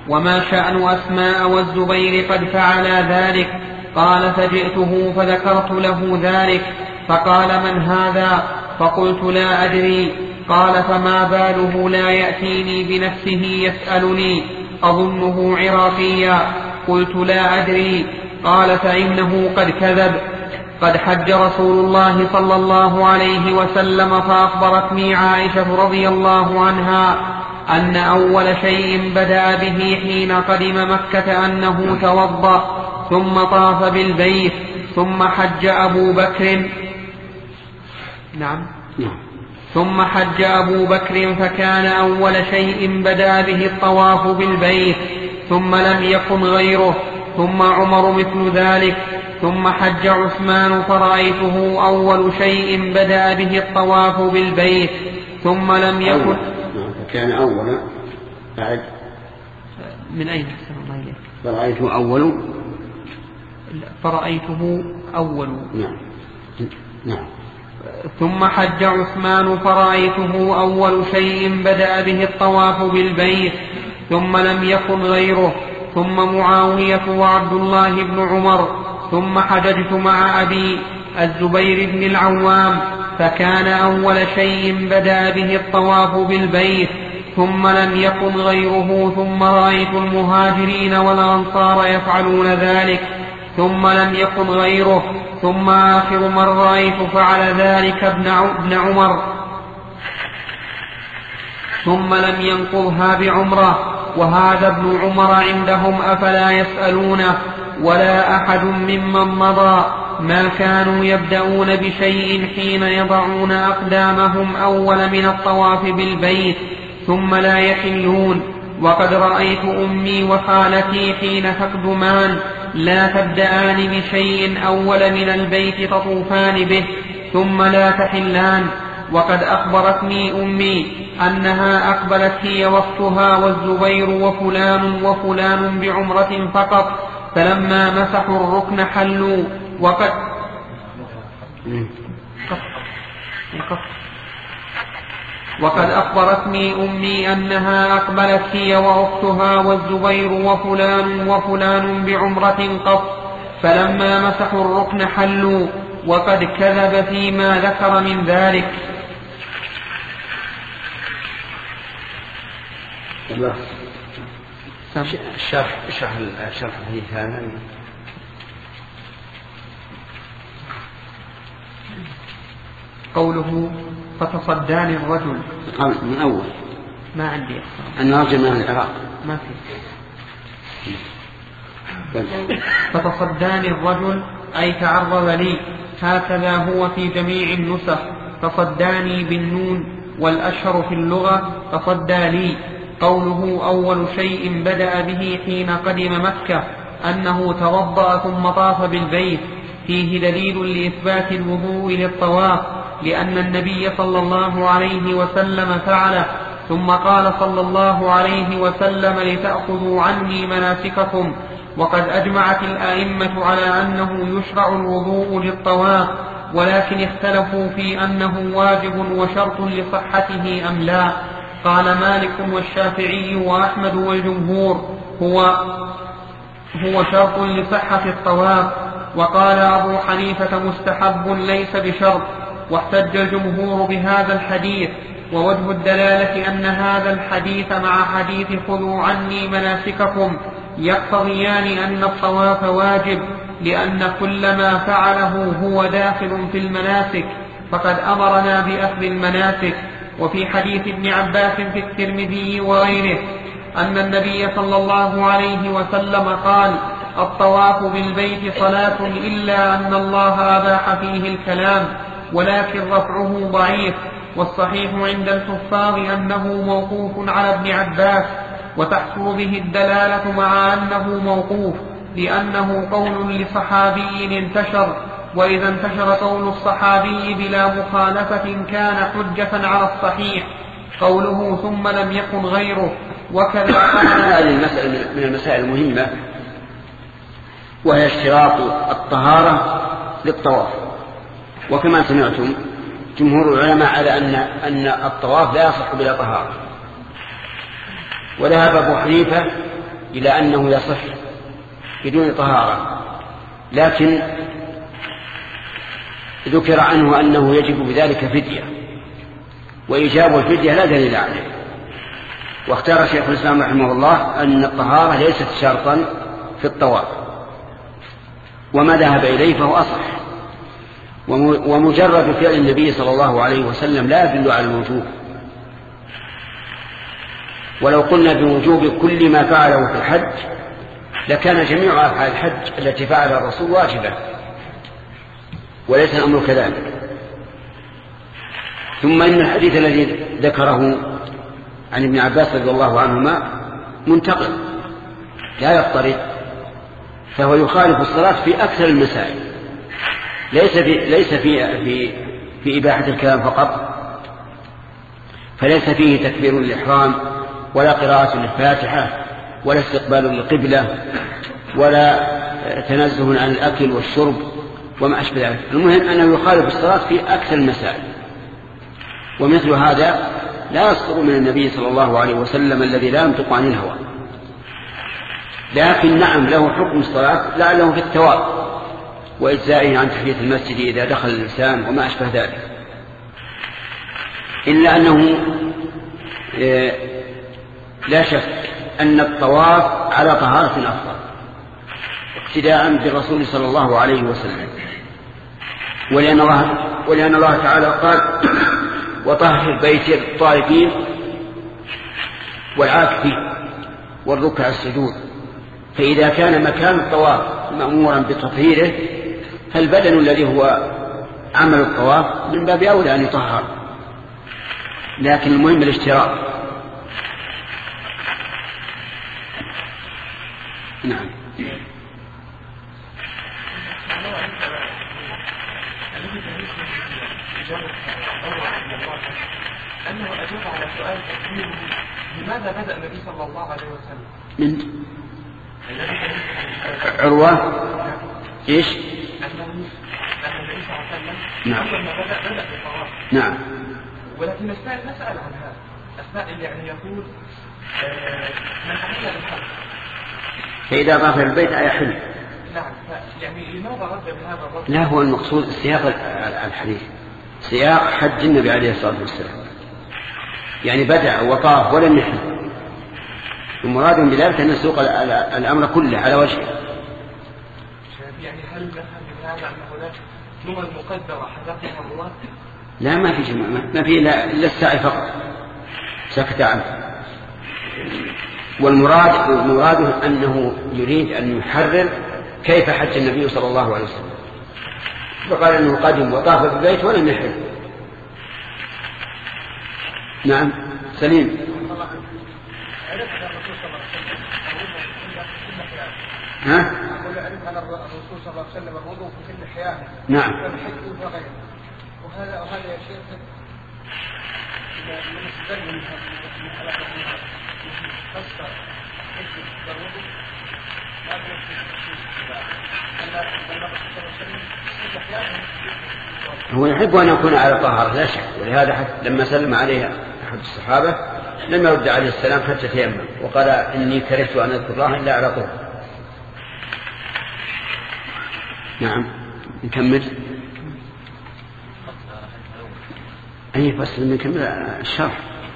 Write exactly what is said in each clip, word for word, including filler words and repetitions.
وما شأن أسماء والزبير قد فعلا ذلك؟ قال فجئته فذكرت له ذلك فقال من هذا؟ فقلت لا أدري. قال فما باله لا يأتيني بنفسه يسألني أظنه عراقيا؟ قلت لا أدري. قال فإنه قد كذب. قد حج رسول الله صلى الله عليه وسلم فأخبرتني عائشة رضي الله عنها أن أول شيء بدأ به حين قدم مكة أنه توضأ ثم طاف بالبيت ثم حج أبو بكر نعم ثم حج أبو بكر فكان أول شيء بدأ به الطواف بالبيت ثم لم يكن غيره ثم عمر مثل ذلك ثم حج عثمان فرأيته أول شيء بدأ به الطواف بالبيت ثم لم يكن كان أولا بعد من أين أحسن الله إليك؟ فرأيته أول فرأيته أول نعم نعم ثم حج عثمان فرأيته أول شيء بدأ به الطواف بالبيت ثم لم يكن غيره ثم معاوية وعبد الله بن عمر ثم حججت مع أبي الزبير بن العوام فكان أول شيء بدأ به الطواف بالبيت ثم لم يكن غيره ثم رأيت المهاجرين والأنصار يفعلون ذلك ثم لم يكن غيره ثم آخر من رأيت فعل ذلك ابن عمر ثم لم ينقضها بعمره وهذا ابن عمر عندهم أفلا يسألونه ولا أحد ممن مضى ما كانوا يبدأون بشيء حين يضعون أقدامهم أول من الطواف بالبيت ثم لا يحلون. وقد رأيت أمي وخالتي حين تقدمان لا تبدأان بشيء أول من البيت تطوفان به ثم لا تحلان. وقد أخبرتني أمي أنها أقبلت هي وقتها والزبير وفلان وفلان بعمرة فقط فلما مسحوا الركن حلوا. وقد وقد أخبرتني أمي أنها أقبلت هي وأختها والزبير وفلان وفلان بعمرة قط فلما مسحوا الركن حلوا. وقد كذب فيما ذكر من ذلك. الشرح الشرح الشرح الحديث هذا قوله فتصداني الرجل من أول ما عندي أحسن أن رجل من العراق ما في فتصداني الرجل أي تعرض لي هكذا هو في جميع النسخ تصداني بالنون والأشهر في اللغة تصدى لي. قوله أول شيء بدأ به حين قدم مكة أنه توضأ ثم طاف بالبيت فيه دليل لإثبات الوضوء للطواف لأن النبي صلى الله عليه وسلم فعله. ثم قال صلى الله عليه وسلم لتأخذوا عني مناسككم. وقد أجمعت الآئمة على أنه يشرع الوضوء للطواف ولكن اختلفوا في أنه واجب وشرط لصحته أم لا. قال مالك والشافعي وأحمد والجمهور هو هو شرط لصحة الطواف. وقال أبو حنيفة مستحب ليس بشرط. واحتج الجمهور بهذا الحديث. ووجه الدلالة أن هذا الحديث مع حديث خذوا عني مناسككم يقتضيان أن الطواف واجب لأن كل ما فعله هو داخل في المناسك فقد أمرنا بأخذ المناسك. وفي حديث ابن عباس في الترمذي وغيره أن النبي صلى الله عليه وسلم قال الطواف بالبيت صلاة إلا أن الله أباح فيه الكلام ولكن رفعه ضعيف. والصحيح عند الحفاظ أنه موقوف على ابن عباس وتحصل به الدلالة مع أنه موقوف لأنه قول لصحابي انتشر وإذا انتشر قول الصحابي بلا مخالفة كان حجة على الصحيح. قوله ثم لم يكن غيره وكذا هذه المسألة من المسائل المهمة وهي اشتراط الطهارة للطواف. وكما سمعتم جمهور العلماء على أن أن الطواف لا يصح بلا طهارة. وذهب أبو حنيفة إلى أنه يصح بدون طهارة، لكن ذكر عنه أنه يجب بذلك فدية، وإيجاب الفدية لا دليل عليه. واختار شيخ الإسلام رحمه الله أن الطهارة ليست شرطا في الطواف، وما ذهب إليه فهو أصح. ومجرد فعل النبي صلى الله عليه وسلم لا يدل على الوجوب، ولو قلنا بوجوب كل ما فعله في الحج لكان جميع أفعال الحج التي فعلها الرسول واجبة، وليس الأمر كذلك. ثم إن الحديث الذي ذكره عن ابن عباس رضي الله عنهما منتقل لا يضطرد، فهو يخالف الصلاة في أكثر المسائل، ليس في ليس في في, في إباحة الكلام فقط، فليس فيه تكبير الإحرام ولا قراءة للفاتحة ولا استقبال للقبلة ولا تنزه عن الأكل والشرب وما أشبه ذلك. المهم أنه يخالف الصلاة في أكثر المسائل، ومثل هذا لا يصدر من النبي صلى الله عليه وسلم الذي لا ينطق عن الهوى. لكن نعم له حكم الصلاة لعله في الثواب وإجزائه عن تحية المسجد إذا دخل الإنسان وما أشبه ذلك، إلا أنه لا شك أن الطواف على طهارة أفضل اقتداء بالرسول صلى الله عليه وسلم، ولأن الله, ولأن الله تعالى قال وطهر البيت للطائفين والعاكفين والركع السجود. فإذا كان مكان الطواف مأمورا بتطهيره فالبدن الذي هو عمل الطواف من باب أولى أن يطهر، لكن المهم الاشتراط. نعم. أنه أجاب على سؤال تكبيره لماذا بدأ النبي صلى الله عليه وسلم من عروة إيش؟ أن النبي صلى الله عليه وسلم نعم أول ما بدأ بدأ بالطواف. نعم. ولكن السائل نسأل عن هذا، السائل يعني يقول من أحل بالحج فإذا طاف البيت أيحل. نعم، يعني لماذا رد بهذا الرد؟ لا، هو المقصود سياق الحديث سياق حج النبي عليه الصلاة والسلام، يعني بدأ وطاف ولم يحل، المراد بذلك أن يسوق الأمر كله على وجهه. يعني هل نفهم بهذا أن هناك جمل مقدرة حدثها الله؟ لا، ما في جمل، ما في إلا السعي فقط سكت عنه. والمراد مراده أنه يريد أن يحرر كيف حج النبي صلى الله عليه وسلم، فقال أنه قدم وطاف بالبيت ولم يحل. نعم سليم. ها؟ أقول أعرف على الرسول صلى الله عليه وسلم الوضوء في كل حياته. نعم. والحج وغيره. وهذا وهذا يا شيخ إذا من استدل من على هذا فسر حج الوضوء لا يمكن هو يحب أن يكون على طهارة لا شك، ولهذا حتى لما سلم عليه أحد الصحابة لم يرد عليه السلام حتى تيمم وقال إني كرهت أن أذكر الله إلا على طهر. نعم نكمل. أي فصل نكمل الشرح.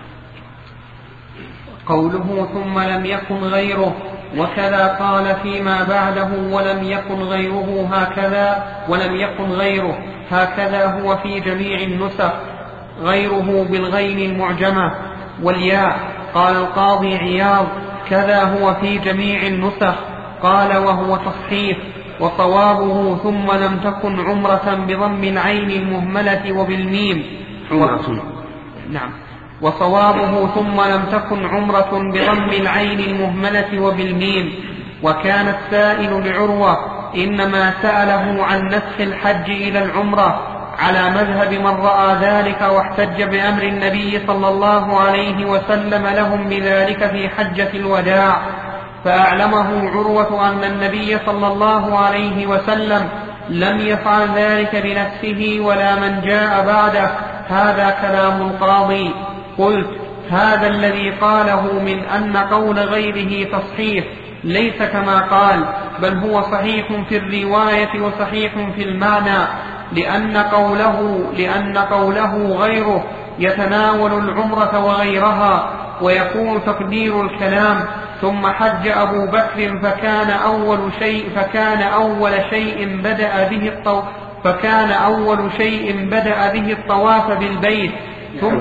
قوله ثم لم يكن غيره، وكذا قال فيما بعده ولم يكن غيره هكذا ولم يكن غيره هكذا هو في جميع النسخ، غيره بالغين المعجمة والياء. قال القاضي عياض كذا هو في جميع النسخ، قال وهو تصحيح، وصوابه ثم لم تكن عمرة بضم العين المهملة وبالميم. عمرة. نعم. وصوابه ثم لم تكن عمرة بضم العين المهملة وبالميم. وكان السائل لعروة إنما سأله عن نسخ الحج إلى العمرة على مذهب من رأى ذلك واحتج بأمر النبي صلى الله عليه وسلم لهم بذلك في حجة الوداع، فأعلمه عروة أن النبي صلى الله عليه وسلم لم يفعل ذلك بنفسه ولا من جاء بعده. هذا كلام القاضي. قلت هذا الذي قاله من أن قول غيره تصحيح ليس كما قال، بل هو صحيح في الرواية وصحيح في المعنى، لأن قوله, لأن قوله غيره يتناول العمرة وغيرها، ويكون تقدير الكلام ثم حج أبو بكر فكان أول شيء فكان أول شيء بدأ به الطواف فكان أول شيء بدأ به الطواف بالبيت ثم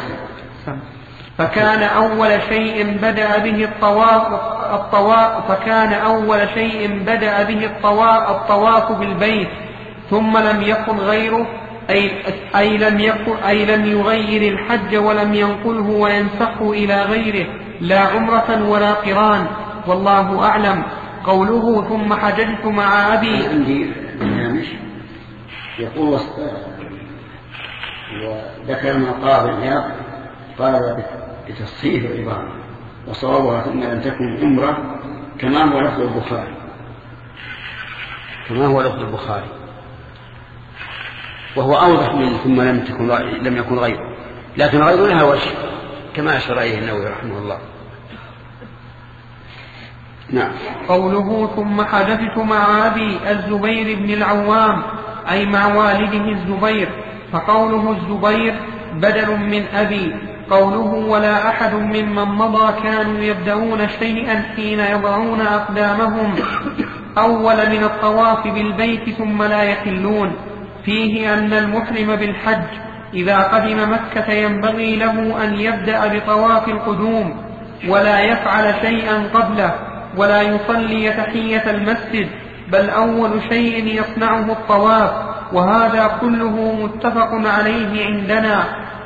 فكان أول شيء بدأ به الطواف الطواف فكان أول شيء بدأ به الطواف الطواف بالبيت ثم لم يكن غيره أي, أي, لم يكن أي لم يغير الحج ولم ينقله وينسخه إلى غيره لا عمرة ولا قران، والله أعلم. قوله ثم حججت مع أبي عندي برنامج يقول وذكر ما قال العياض قال بتصحيح العبارة وصوابها ثم لم تكن عمرة كما هو لفظ البخاري كما هو لفظ البخاري وهو أوضح من ثم لم تكن لم يكن غيره، لكن غيره لها وجه كما أشار إليه النووي رحمه الله. نعم. قوله ثم حدثت مع أبي الزبير بن العوام أي مع والده الزبير، فقوله الزبير بدل من أبي. قوله ولا أحد ممن مضى كانوا يبدأون شيئا حين يضعون أقدامهم أول من الطواف بالبيت ثم لا يحلون، فيه أن المحرم بالحج إذا قدم مكة ينبغي له أن يبدأ بطواف القدوم ولا يفعل شيئا قبله ولا يصلي تحية المسجد، بل أول شيء يصنعه الطواف، وهذا كله متفق عليه عندنا.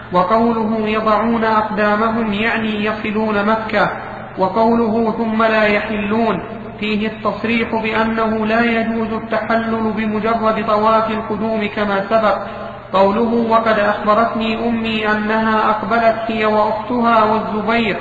وقوله يضعون أقدامهم يعني يصلون مكة. وقوله ثم لا يحلون فيه التصريح بأنه لا يجوز التحلل بمجرد طواف القدوم كما سبق. قوله وقد أخبرتني أمي أنها أقبلت هي وأختها والزبير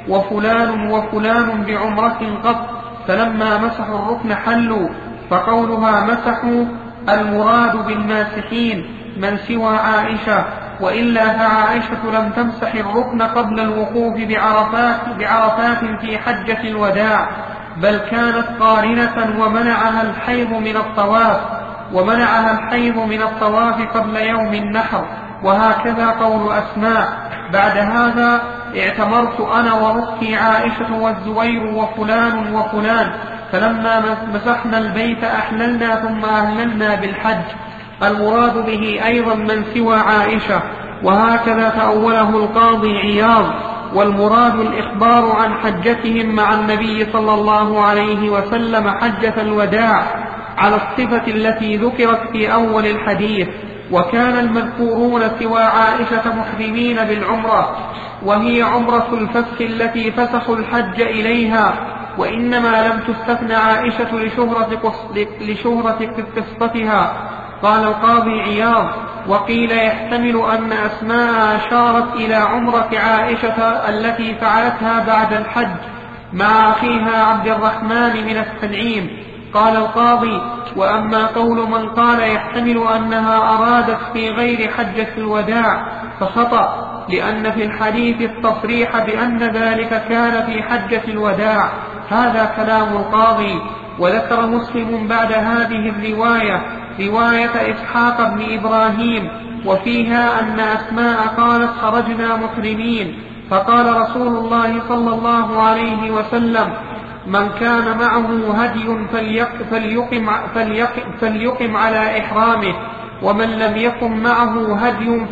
وفلان وفلان بعمرة قط فلما مسحوا الركن حلوا، فقولها مسحوا المراد بالماسحين من سوى عائشة، وإلا فعائشة لم تمسح الركن قبل الوقوف بعرفات, بعرفات في حجة الوداع، بل كانت قارنة ومنعها الحيض من الطواف ومنعها الحيض من الطواف قبل يوم النحر. وهكذا قول أسماء بعد هذا اعتمرت أنا وأختي عائشة والزبير وفلان وفلان، فلما مسحنا البيت أحللنا ثم أهللنا بالحج، المراد به أيضا من سوى عائشة. وهكذا تأوله القاضي عياض، والمراد الإخبار عن حجتهم مع النبي صلى الله عليه وسلم حجة الوداع على الصفة التي ذكرت في أول الحديث. وكان المذكورون سوى عائشة محرمين بالعمرة، وهي عمرة الفسخ التي فسخوا الحج إليها، وإنما لم تستثنى عائشة لشهرة, لشهرة قصتها. قال القاضي عياض وقيل يحتمل أن أسماء أشارت إلى عمرة عائشة التي فعلتها بعد الحج مع أخيها عبد الرحمن من التنعيم. قال القاضي وأما قول من قال يحتمل أنها أرادت في غير حجة الوداع فخطأ، لأن في الحديث التصريح بأن ذلك كان في حجة الوداع، هذا كلام القاضي. وذكر مسلم بعد هذه الرواية رواية إسحاق بن إبراهيم وفيها أن أسماء قالت خرجنا محرمين، فقال رسول الله صلى الله عليه وسلم من كان معه هدي فليقم, فليقم, فليقم على إحرامه، ومن لم يكن معه هدي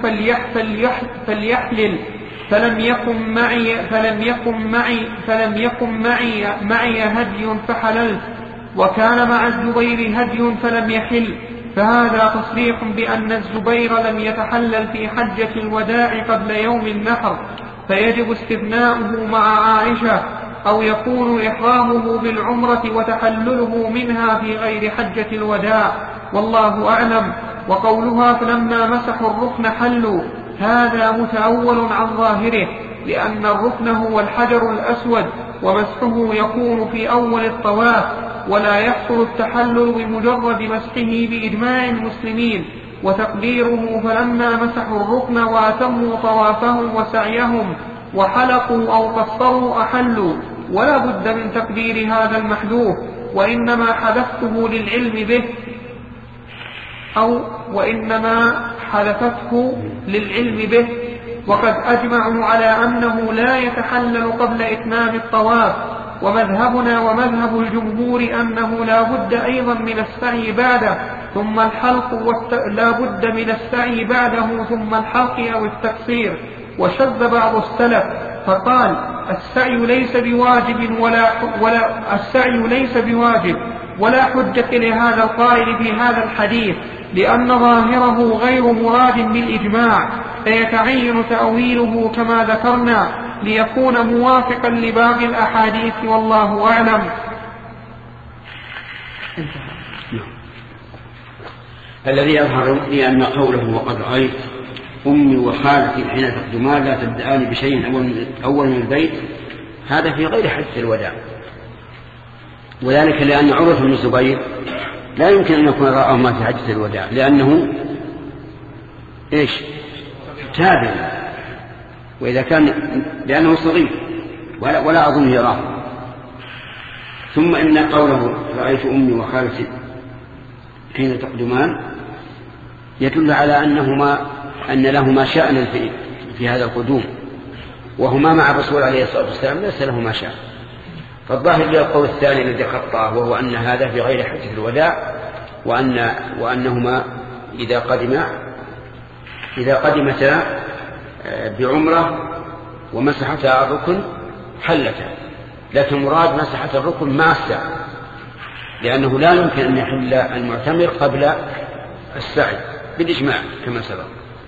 فليحلل، فلم يكن معي فلم يكن معي فلم يكن معي, معي هدي فحللت، وكان مع الزبير هدي فلم يحل، فهذا تصريح بأن الزبير لم يتحلل في حجة الوداع قبل يوم النحر، فيجب استثناؤه مع عائشة، أو يكون إحرامه بالعمرة وتحلله منها في غير حجة الوداع، والله أعلم. وقولها فلما مسحوا الركن حلوا هذا متأول عن ظاهره، لأن الركن هو الحجر الأسود ومسحه يكون في أول الطواف، ولا يحصل التحلل بمجرد مسحه بإجماع المسلمين. وتقديره فلما مسحوا الركن وأتموا طوافهم وسعيهم وحلقوا أو قصروا أحلوا، ولا بد من تقدير هذا المحذوف، وإنما حذفته للعلم به أو وإنما حذفته للعلم به. وقد أجمعوا على أنه لا يتحلل قبل إتمام الطواف، ومذهبنا ومذهب الجمهور أنه لا بد أيضا من السعي بعده ثم الحلق والت... لا بد من السعي بعده ثم الحلق أو التقصير. وشذ بعض السلف فقال السعي ليس بواجب ولا ولا السعي ليس بواجب ولا حجة لهذا القائل في هذا الحديث، لأن ظاهره غير مراد بالإجماع، فيتعين تأويله كما ذكرنا ليكون موافقا لباقي الأحاديث، والله أعلم. الذي يظهر لي أن قوله وقد رأيت أمي وخالتي حين تقدمان لا تبدأان بشيء أول من البيت، هذا في غير حديث الوداع، وذلك لأن عروة بن الزبير لا يمكن أن يكون رأى في حديث الوداع، لأنه إيش تابع، وإذا كان لأنه صغير ولا, ولا أظن يراه. ثم إن قوله رأيت أمي وخالتي حين تقدمان يدل على أنهما أن لهما شأن في, في هذا القدوم، وهما مع الرسول عليه الصلاة والسلام ليس لهما شأن. فالظاهر للقول الثاني الذي خطأه، وهو أن هذا في غير حديث الوداع، وأن وأنهما إذا قدما إذا قدمتا بعمرة ومسحتا الركن حلتا، لكن مراد مسحت الركن مع السعي، لأنه لا يمكن أن يحل المعتمر قبل السعي بالإجماع كما سبق.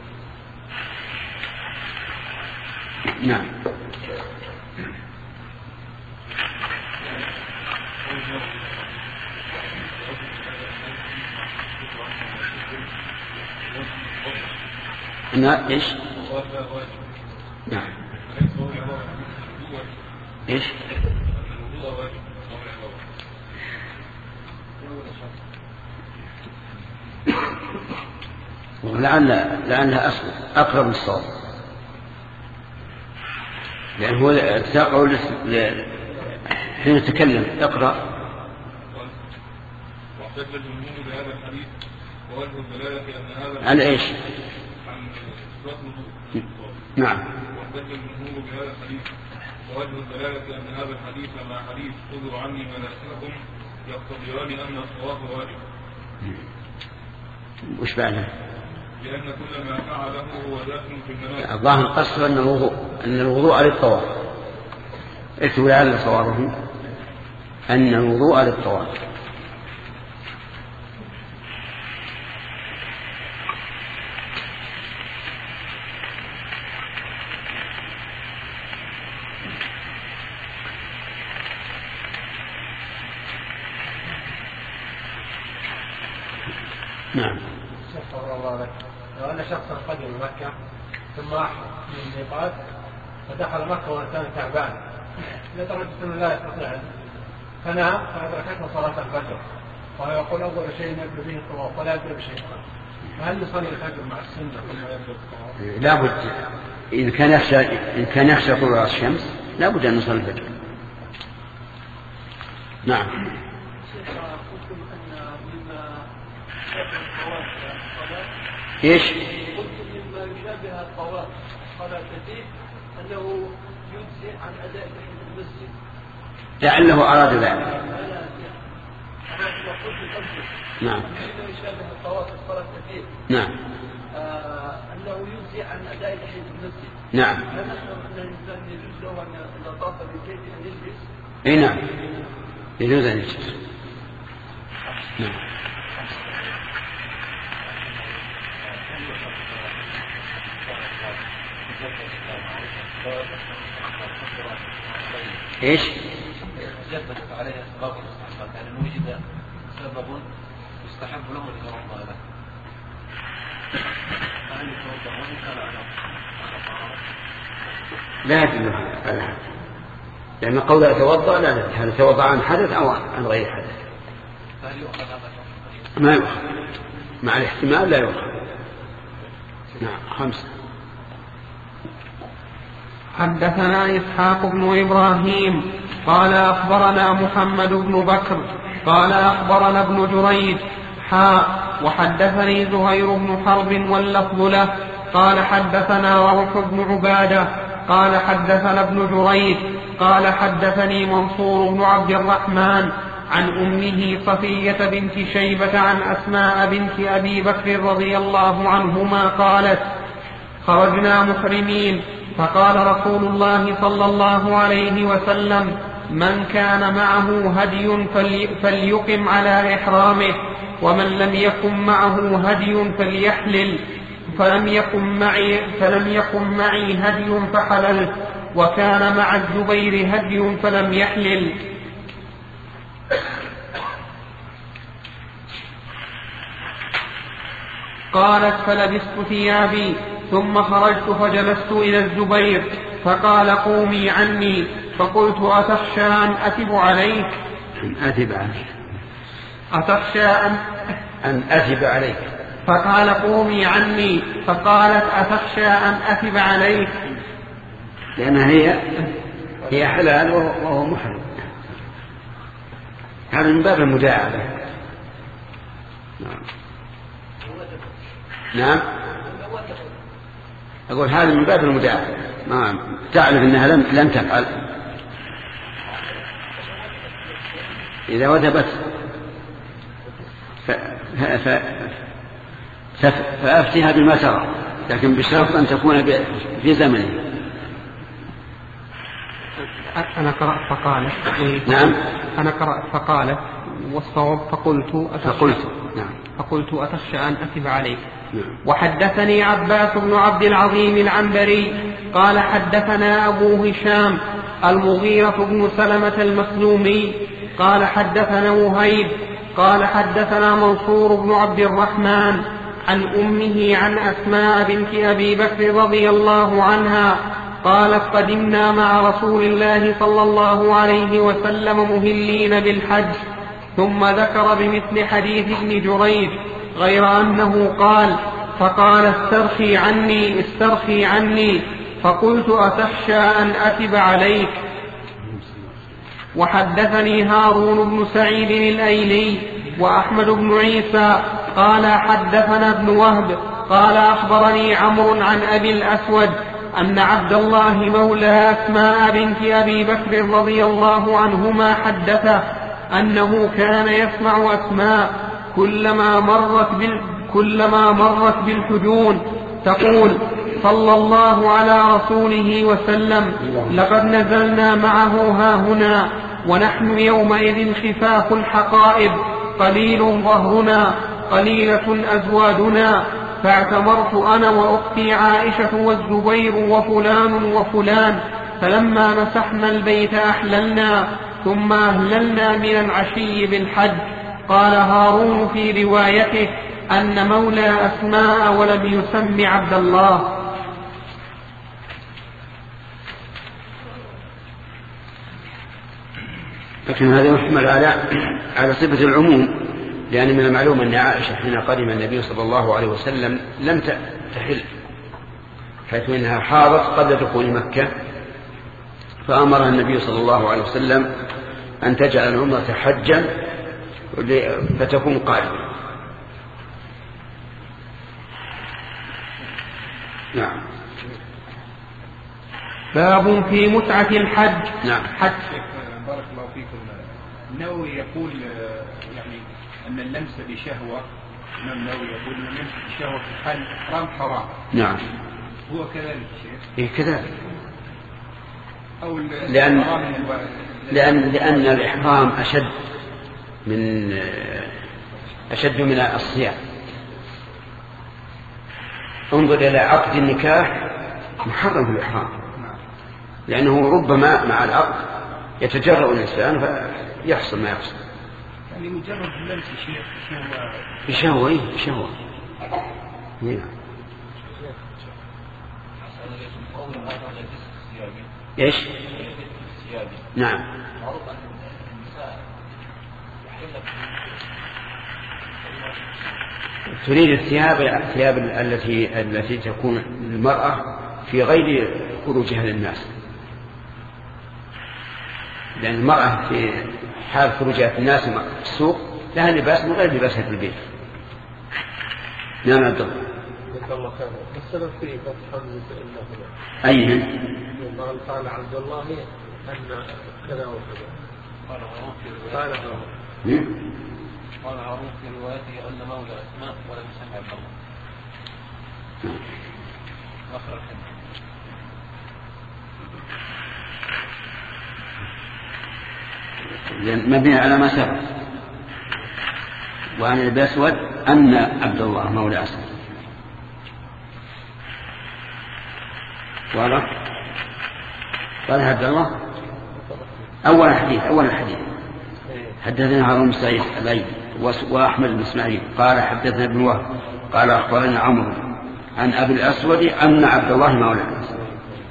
نعم. نعم. إيش؟ نعم. إيش؟ لعل لعلها أصل أقرب للصواب، لأن هو تقول حين يتكلم اقرأ. واحتج الجمهور بهذا الحديث ووجه الدلالة أن هذا على إيش؟ نعم. واحتج الجمهور بهذا الحديث ووجه الدلالة أن هذا الحديث مع حديث خذوا عني مناسككم يقتضيان أن الطواف واجب. وش بعدها؟ لأن كل ما فعله هو داخل في المناسك. الظاهر قصر أن الوضوء أن الوضوء للطواف. اكتب لعل صوابه أن الوضوء للطواف. نعم. لو أن شخصا قدم مكة ثم أحرم من الميقات فدخل مكة وكان تعبان لدرجة أنه لا يستطيع فنام فأدركته صلاة الفجر، وهو يقول أول شيء يبدأ به الطواف ولا يبدأ بشيء آخر، فهل يصلي الفجر مع السنة ثم يبدأ الطواف؟ لا بد، إن كان يخشى إن كان يخشى طلوع الشمس لا بد أن يصلي الفجر. نعم. ايش؟ قلت مما يشابه الطواف صلاة التي انه يجزي عن اداء تحية المسجد. لعله اراد ذلك. نعم. مما يشابه الطواف صلاة التي. نعم. آه انه يجزي عن اداء تحية المسجد. نعم. هل نفهم ان الانسان يجوز له ان اذا طاف بالبيت ان يجلس؟ اي نعم. يجوز ان يجلس. نعم. ايش؟ جبت عليها اسباب المستحبات، يعني وجد سبب يستحب له ليتوضا له. فهل يتوضا وان كان على لا يدل على هذا، لأن قول يتوضا لا ندري هل يتوضا عن حدث أو عن غير حدث. فهل يؤخذ هذا؟ ما يؤخذ، مع الاحتمال لا يؤخذ. نعم. خمسة. حدثنا إسحاق بن إبراهيم قال أخبرنا محمد بن بكر قال أخبرنا ابن جريج حاء وحدثني زهير بن حرب واللفظ له قال حدثنا روح بن عبادة قال حدثنا ابن جريج قال حدثني منصور بن عبد الرحمن عن أمه صفية بنت شيبة عن أسماء بنت أبي بكر رضي الله عنهما قالت خرجنا محرمين فقال رسول الله صلى الله عليه وسلم من كان معه هدي فليقم على إحرامه ومن لم يكن معه هدي فليحلل فلم يكن معي, فلم يكن معي هدي فحللت وكان مع الزبير هدي فلم يحلل. قالت فلبست ثيابي ثم خرجت فجلست إلى الزبير فقال قومي عني فقلت أتخشى أن أتب عليك أن أتب عليك أتخشى أن, أن أتب عليك فقال قومي عني فقالت أتخشى أن أتب عليك لأنها هي هي حلال وهو محرم. هذا من باب المداعبة. نعم نعم أقول هذا من باب المداعبة ما تعرف أنها لم, لم تفعل. إذا وجبت ف... ف... ف... فأفتها بما ترى لكن بشرط أن تكون في زمنه. أنا قرأت فقالت نعم أنا قرأت فقالت والصواب فقلت فقلت نعم فقلت أتخشى أن أتب عليك. نعم. وحدثني عباس بن عبد العظيم العنبري قال حدثنا أبو هشام المغيرة بن سلمة المخزومي قال حدثنا وهيب قال حدثنا منصور بن عبد الرحمن عن أمه عن أسماء بنت أبي بكر رضي الله عنها قالت قدمنا مع رسول الله صلى الله عليه وسلم مهلين بالحج ثم ذكر بمثل حديث ابن جريج غير أنه قال فقال استرخي عني استرخي عني فقلت أتخشى أن أتب عليك. وحدثني هارون بن سعيد الأيلي وأحمد بن عيسى قال حدثنا ابن وهب قال أخبرني عمرو عن أبي الأسود أن عبد الله مولى أسماء بنت أبي بكر رضي الله عنهما حدثه أنه كان يسمع أسماء كلما مرت, بال كلما مرت بالحجون تقول صلى الله على رسوله وسلم لقد نزلنا معه هاهنا ونحن يومئذ خفاف الحقائب قليل ظهرنا قليلة أزوادنا فاعتمرت أنا وأختي عائشة والزبير وفلان وفلان فلما مسحنا البيت أحللنا ثم أهللنا من العشي بالحج. قال هارون في روايته أن مولى أسماء ولم يسم عبد الله. لكن هذا يحمل على على صفة العموم لأن من المعلوم أن عائشة حين قدم النبي صلى الله عليه وسلم لم تحل حيث إنها حاضت قبل دخول مكة فأمرها النبي صلى الله عليه وسلم أن تجعل العمرة حجا فتكون قادمة. نعم. باب في متعة الحج. نعم. حج. بارك الله فيكم. النووي يقول يعني أن اللمس بشهوة الإمام النووي يقول أن اللمس بشهوة في الحل حرام حرام. نعم. هو كذلك شيخ. إيه كذلك. أو لأن لأن لأن الإحرام أشد من أشد من الصيام. انظر إلى عقد النكاح محرم في الإحرام لأنه ربما مع العقد يتجرأ الإنسان فيحصل ما يحصل. يعني مجرد اللمس شيء بشهوة إيه بشهوة. نعم. إيش؟ نعم. تريد الثياب الثياب التي التي تكون للمرأة في غير خروجها للناس، لأن المرأة في حال خروجها في الناس في السوق لها لباس من غير لباسها في البيت. نعم عبد الله. الله خير. السبب في فتح حمزة إلا هنا. أين؟ قال قال عبد الله أن كذا وكذا. قال عروق في روايته. قال عروق في روايته أن مولى أسماء ولم يسمع عبد الله. آخر الحديث. مبني على ما سبق. وعن الأسود أن عبد الله مولى أسماء. واضح؟ قال عبد الله أول الحديث أول الحديث حدثنا هارون بن سعيد الأيلي وأحمد بن إسماعيل قال حدثنا ابن وهب قال أخبرنا عمرو عن أبي الأسود أن عبد الله مولى أسماء.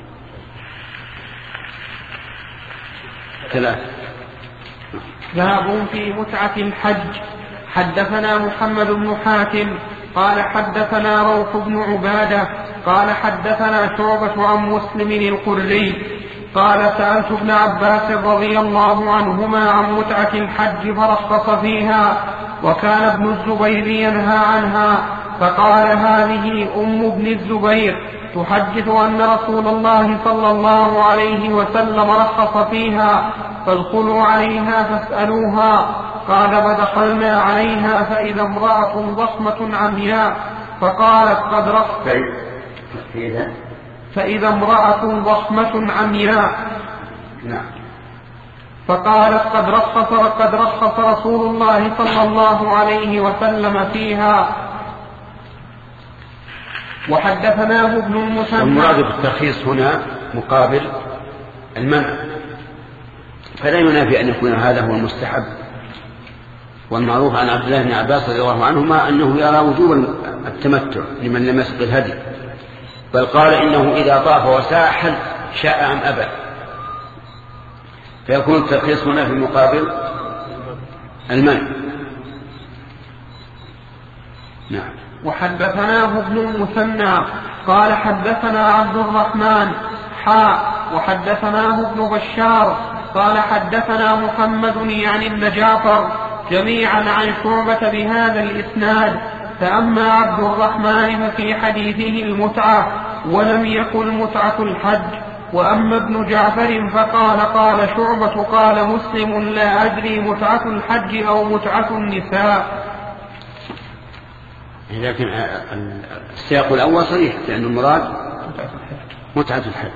ثلاثة. باب في متعة الحج. حدثنا محمد بن حاتم قال حدثنا روح بن عبادة قال حدثنا شعبة عن مسلم القري قال سألت ابن عباس رضي الله عنهما عن متعة الحج فرخص فيها وكان ابن الزبير ينهى عنها فقال هذه أم ابن الزبير تحدث أن رسول الله صلى الله عليه وسلم رخص فيها فادخلوا عليها فاسألوها. قال فدخلنا عليها فإذا امرأة ضخمة عمياء فقالت قد رخص فإذا امرأة ضخمة عمياء فقالت قد رخص وقد رخص رسول الله صلى الله عليه وسلم فيها. وحدثناه ابن المثنى. المراد بالترخيص هنا مقابل المنع، فلا ينافي أن يكون هذا هو المستحب. والمعروف عن عبد الله بن عباس رضي الله عنهما أنه يرى وجوب التمتع لمن لم يسق الهدي، بل قال إنه إذا طاف وساحل شاء أم أبى، فيكون الترخيص هنا في مقابل المنع. نعم. وحدثناه ابن المثنى قال حدثنا عبد الرحمن حاء وحدثناه ابن بشار قال حدثنا محمد يعني ابن جعفر جميعا عن شعبة بهذا الإسناد. فأما عبد الرحمن ففي حديثه المتعة ولم يقل متعة الحج. وأما ابن جعفر فقال قال شعبة قال مسلم لا أدري متعة الحج أو متعة النساء. لكن السياق الأول صريح لأن المراد متعة الحج.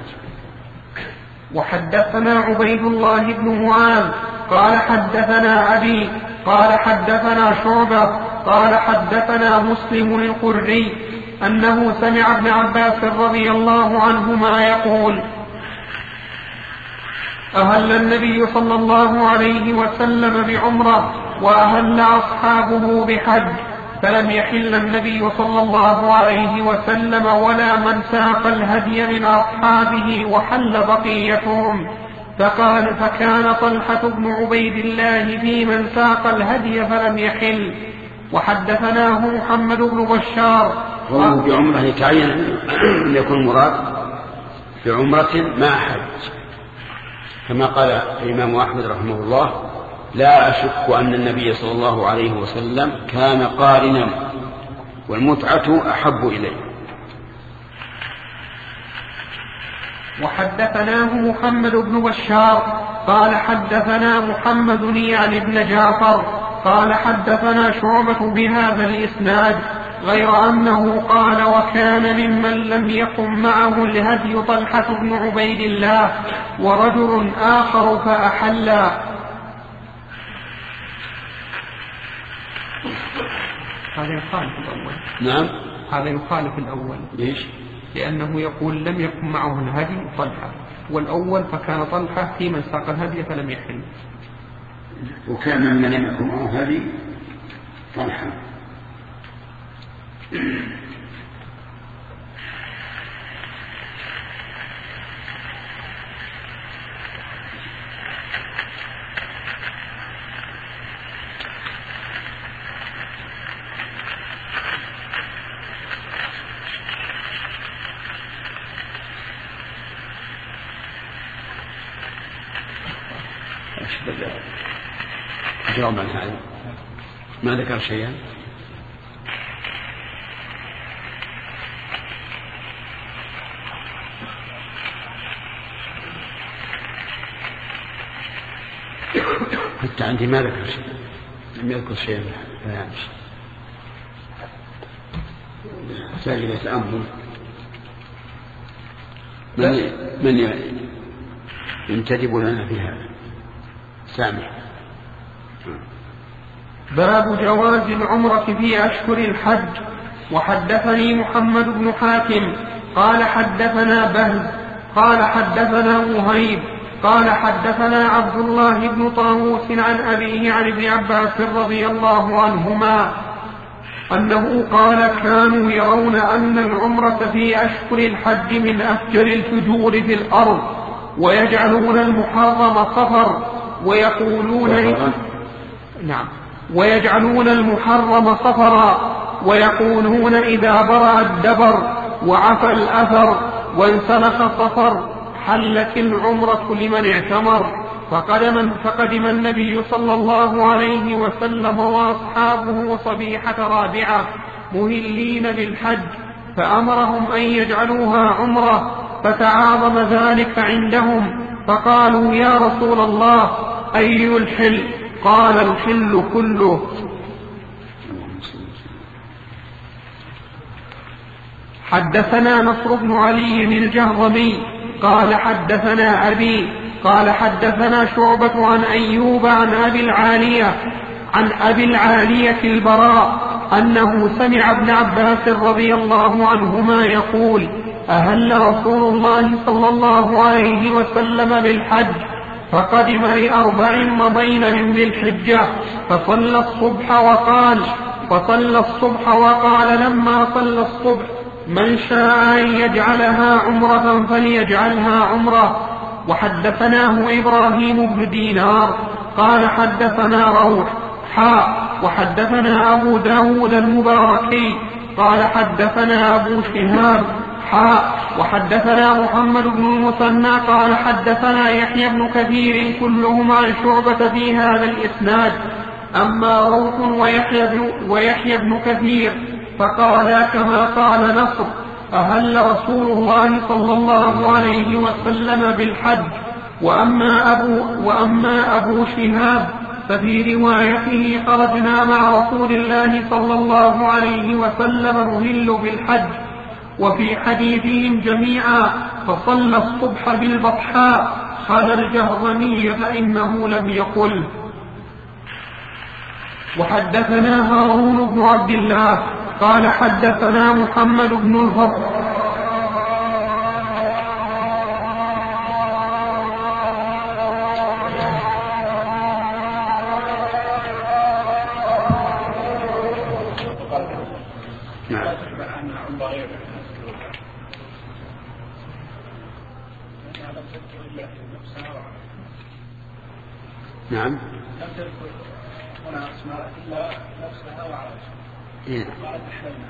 وحدثنا عبيد الله بن معاذ قال حدثنا أبي قال حدثنا شعبة قال حدثنا مسلم القري أنه سمع ابن عباس رضي الله عنهما يقول أهل النبي صلى الله عليه وسلم بعمرة وأهل أصحابه بحج فلم يحل النبي صلى الله عليه وسلم ولا من ساق الهدي من أصحابه وحل بقيتهم. فقال فكان طلحة بن عبيد الله في من ساق الهدي فلم يحل. وحدثناه محمد بن بشار وهو بعمرة يتعين أن يكون مراد بعمرة مع حج، كما قال الإمام أحمد رحمه الله لا أشك أن النبي صلى الله عليه وسلم كان قارنا والمتعة أحب إليه. وحدثناه محمد بن بشار قال حدثنا محمد يعني ابن جعفر قال حدثنا شعبة بهذا الإسناد غير أنه قال وكان ممن لم يقم معه الهدي طلحة بن عبيد الله ورجل آخر فأحلا. هذا يخالف الأول. نعم هذا يخالف الأول. ليش؟ لأنه يقول لم يكن معه الهدي طلحة، والأول فكان طلحة في من ساق الهدي فلم يحل. وكان من لم يكن معه الهدي طلحة. جواب عن هذا ما ذكر شيئا. حتى عندي ما ذكر شيء، لم يذكر شيئا لا يمشي. ساجد يتأمل. من من ينتدب لنا في هذا؟ سامح. باب جواز العمرة في أشهر الحج. وحدثني محمد بن حاتم قال حدثنا بهز قال حدثنا وهيب قال حدثنا عبد الله بن طاووس عن أبيه عن ابن عباس رضي الله عنهما أنه قال كانوا يرون أن العمرة في أشهر الحج من أفجر الفجور في الأرض ويجعلون المحرم صفر ويقولون نعم ويجعلون المحرم صفرا ويقولون إذا برأ الدبر وعفى الأثر وانسلخ الصفر حلت العمرة لمن اعتمر. فقدم, فقدم النبي صلى الله عليه وسلم وأصحابه صبيحة رابعة مهلين بالحج فأمرهم أن يجعلوها عمرة فتعاظم ذلك عندهم فقالوا يا رسول الله أي الحل؟ قال الحل كله. حدثنا نصر بن علي الجهضمي قال حدثنا أبي قال حدثنا شعبة عن أيوب عن أبي العالية عن أبي العالية البراء أنه سمع ابن عباس رضي الله عنهما يقول أهل رسول الله صلى الله عليه وسلم بالحج فقدم لأربع مضين من ذي الحجة فصلى الصبح وقال فصلى الصبح وقال لما صلى الصبح من شاء أن يجعلها عمرة فليجعلها عمرة. وحدثناه إبراهيم بن دينار قال حدثنا روح حاء وحدثنا أبو داود المباركي قال حدثنا أبو شهاب حاء وحدثنا محمد بن المثنى قال حدثنا يحيى بن كثير كلهم عن شعبة في هذا الإسناد. أما روح ويحيى بن, ويحيى بن كثير فقال كما قال نصر أهل رسول الله صلى الله عليه وسلم بالحج. وأما أبو, وأما أبو شهاب ففي روايته خرجنا مع رسول الله صلى الله عليه وسلم نهل بالحج. وفي حديثهم جميعا فصلى الصبح بالبطحاء قال الجهضمي فإنه لم يقل. وحدثنا هارون بن عبد الله قال حدثنا محمد بن الفضل نعم. لم تذكر هنا اسماء الا نفسها وعرشها. إيه. قالت احللنا.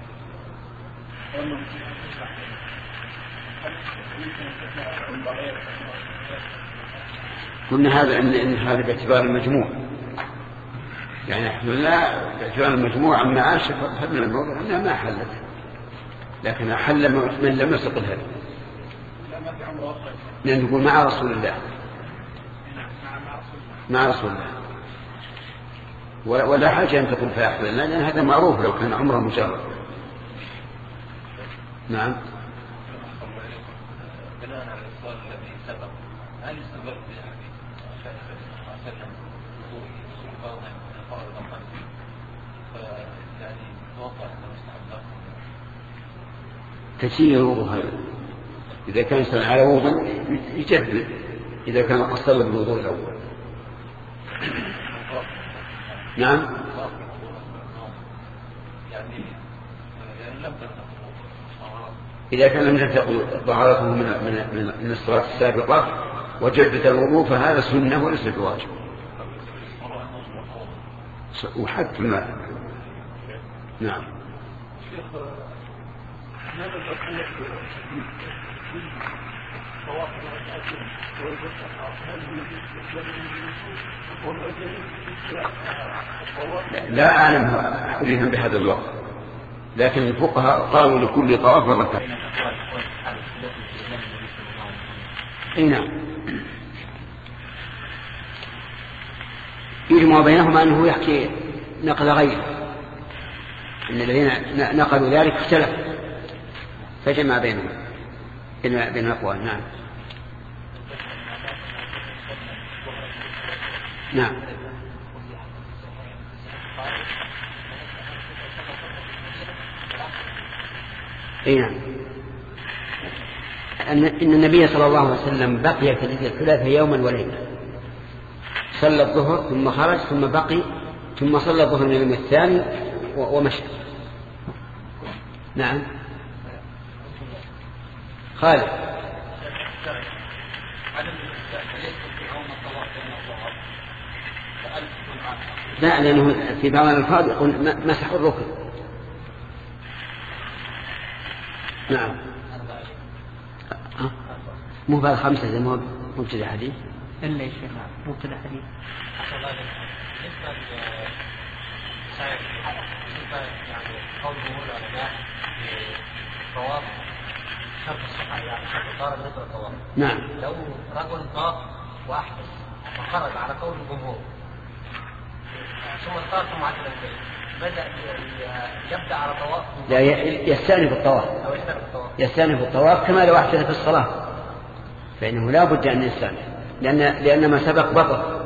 قلنا هذا ان إن هذا باعتبار المجموع، يعني احللنا باعتبار المجموع اما عائشة فهمنا الموضوع انها ما حلت، لكن احل من لم يسق الهدي، لان نقول مع رسول الله مع رسول الله ولا حاجة أن تقول فيحللنا، لأن هذا معروف لو كان عمره مجرد. نعم. بناء على السؤال الذي سبق، هل السبب في حديث وسلم سلطان من الفقر الأقل فيعني توضح أنه مستحب تسيره إذا كان إنسان على وضوء يجدد، إذا كان قصر بالوضوء الأول. نعم. إذا كان لم تنتقل طهارته من من من الصلاة السابقة وجدد الوضوء فهذا سنة وليس بواجب. وحتى ما نعم. لا أعلم كلهم بهذا الوقت، لكن الفقهاء قالوا لكل طواف ركعة. اي نعم، يجمع بينهما أنه يحكي نقل غيره، أن الذين نقلوا ذلك اختلفوا فجمع بينهما بين الأقوال. نعم نعم اي نعم، أن النبي صلى الله عليه وسلم بقي في ليلة الثلاثاء يوما وليلة، صلى الظهر ثم خرج ثم بقي ثم صلى الظهر من اليوم الثاني ومشى. نعم خالد. لا، لأنه في بعض الألفاظ يقول مسح الركن. نعم أه؟ مو بعد خمسة زي ما مبتدأ حديث إلا يشير مبتدأ حديث. يعني قوله العلماء طواف شرط الصحة، يعني شرط الطهارة بالنسبة للطواف. نعم. لو رجل طاف وأحدث فخرج على قول الجمهور ثم طاف ثم عاد البيت بدأ يبدأ على طواف، لا يستأنف الطواف، يستأنف الطواف كما لو أحدث في الصلاة، فإنه لا بد أن يستأنف لأن لأن ما سبق بطل.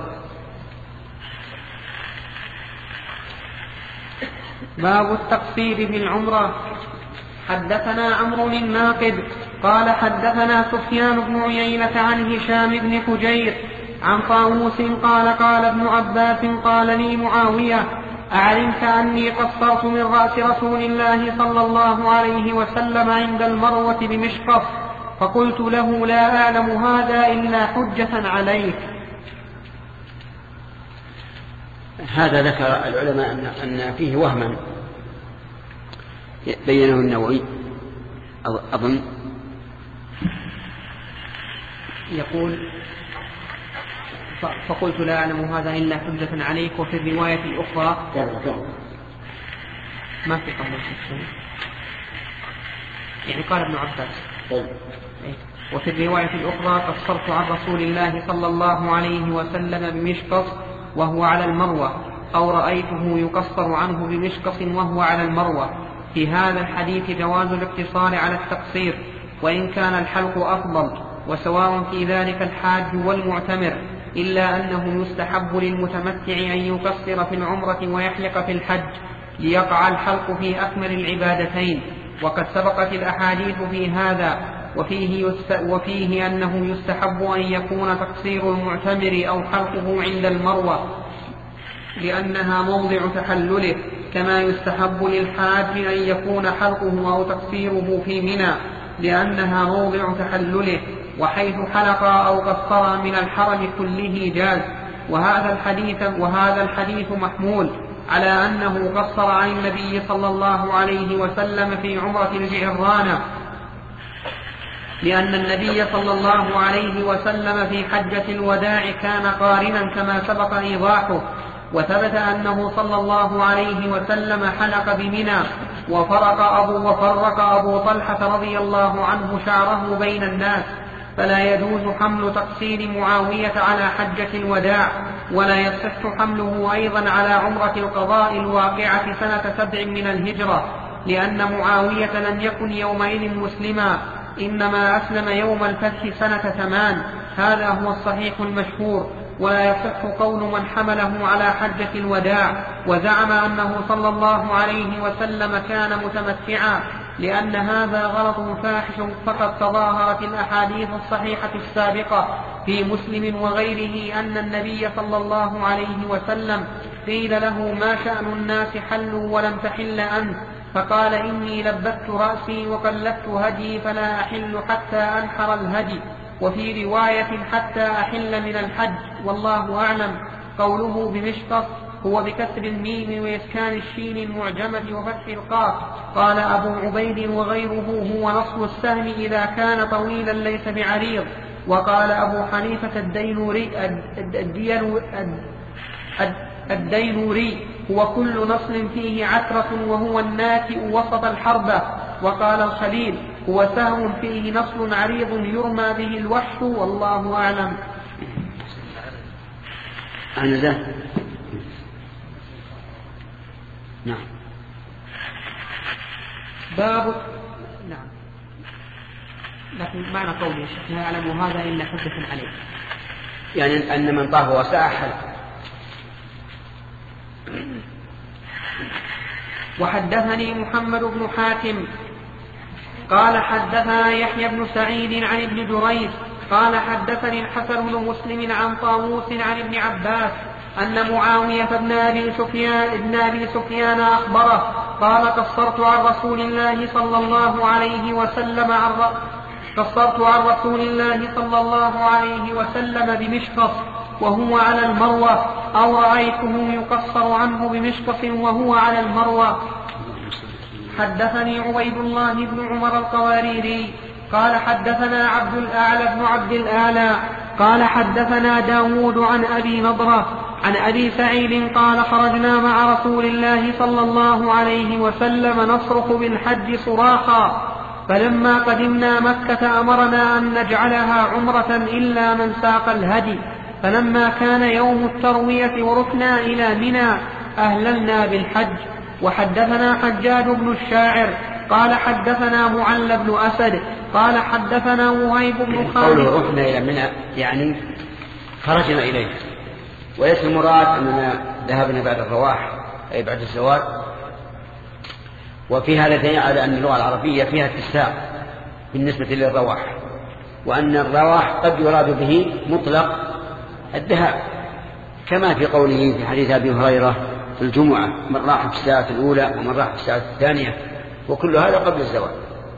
باب التقصير بالعمرة. حدثنا عمرو الناقد قال حدثنا سفيان بن عيينة عن هشام بن حجير عن طاووس قال قال ابن عباس قال لي معاوية أعلمت أني قصرت من رأس رسول الله صلى الله عليه وسلم عند المروة بمشقص؟ فقلت له لا أعلم هذا إلا حجة عليك. هذا ذكر العلماء أن فيه وهما بينه النووي أظن، يقول فقلت لا أعلم هذا إلا حجة عليك. وفي الرواية الأخرى ما في قبل يعني قال ابن عباس. وفي الرواية الأخرى قصرت عن رسول الله صلى الله عليه وسلم بمشقص وهو على المروة، أو رأيته يقصر عنه بمشقص وهو على المروة. في هذا الحديث جواز الاقتصار على التقصير وإن كان الحلق أفضل، وسواء في ذلك الحاج والمعتمر، إلا أنه يستحب للمتمتع أن يقصر في العمرة ويحلق في الحج ليقع الحلق في أكمل العبادتين، وقد سبقت الأحاديث في هذا. وفيه, يست... وفيه أنه يستحب أن يكون تقصير المعتمر أو حلقه عند المروة لأنها موضع تحلله، كما يستحب للحاج أن يكون حلقه أو تقصيره في منى لأنها موضع تحلله، وحيث حلق أو قصر من الحرم كله جاز. وهذا الحديث, وهذا الحديث محمول على أنه قصر عن النبي صلى الله عليه وسلم في عمرة الجعرانة، لأن النبي صلى الله عليه وسلم في حجة الوداع كان قارنا كما سبق إيضاحه. وثبت أنه صلى الله عليه وسلم حلق بمنى، وفرق أبو, وفرق أبو طلحة رضي الله عنه شعره بين الناس، فلا يجوز حمل تقصير معاوية على حجة الوداع، ولا يصح حمله أيضا على عمرة القضاء الواقعة سنة سبع من الهجرة، لأن معاوية لم يكن يومئذ مسلما، إنما أسلم يوم الفتح سنة ثمان. هذا هو الصحيح المشهور. ولا يصح قول من حمله على حجة الوداع وزعم أنه صلى الله عليه وسلم كان متمتعا، لأن هذا غلط فاحش، فقد تظاهرت الأحاديث الصحيحة السابقة في مسلم وغيره أن النبي صلى الله عليه وسلم قيل له ما شأن الناس حلوا ولم تحل أنت؟ فقال إني لبت رأسي وقلدت هدي فلا أحل حتى أنحر الهدي. وفي رواية حتى أحل من الحج، والله أعلم. قوله بمشقص هو بكسر الميم وإسكان الشين المعجمة وفتح القاف. قال أبو عبيد وغيره هو نصل السهم إذا كان طويلا ليس بعريض. وقال أبو حنيفة الدينوري الدينوري هو كل نصل فيه عثرة وهو الناتئ وسط الحربة. وقال الخليل هو سهم فيه نصل عريض يرمى به الوحش، والله أعلم. أنا نعم. باب نعم. لكن معنى قولي يا شيخ لا يعلم هذا إلا حجة عليه، يعني أن من طاف وسعى حل. وحدثني محمد بن حاتم قال حدثنا يحيى بن سعيد عن ابن جريج قال حدثني الحسن بن مسلم عن طاووس عن ابن عباس أن معاوية بن أبي سفيان ابن أبي سفيان أخبره قال قصرت عن رسول الله صلى الله عليه وسلم عن قصرت عن رسول الله صلى الله عليه وسلم بمشقص وهو على المروة، أو رأيته يقصر عنه بمشقص وهو على المروة. حدثني عبيد الله بن عمر القواريري قال حدثنا عبد الأعلى بن عبد الأعلى قال حدثنا داود عن أبي نضرة عن أبي سعيد قال خرجنا مع رسول الله صلى الله عليه وسلم نصرخ بالحج صراخا، فلما قدمنا مكة أمرنا أن نجعلها عمرة إلا من ساق الهدي، فلما كان يوم التروية وركنا إلى منى أهللنا بالحج. وحدثنا حجاج بن الشاعر قال حدثنا معل بن أسد قال حدثنا وهيب بن خالد. قوله ركنا إلى منى يعني خرجنا إليه، وليس المراد أننا ذهبنا بعد الرواح أي بعد الزوال. وفي هذا دليل على أن اللغة العربية فيها اتساع بالنسبة للرواح، وأن الرواح قد يراد به مطلق الذهاب، كما في قوله في حديث أبي هريرة في الجمعة من راح في الساعة الأولى ومن راح في الساعة الثانية، وكل هذا قبل الزوال.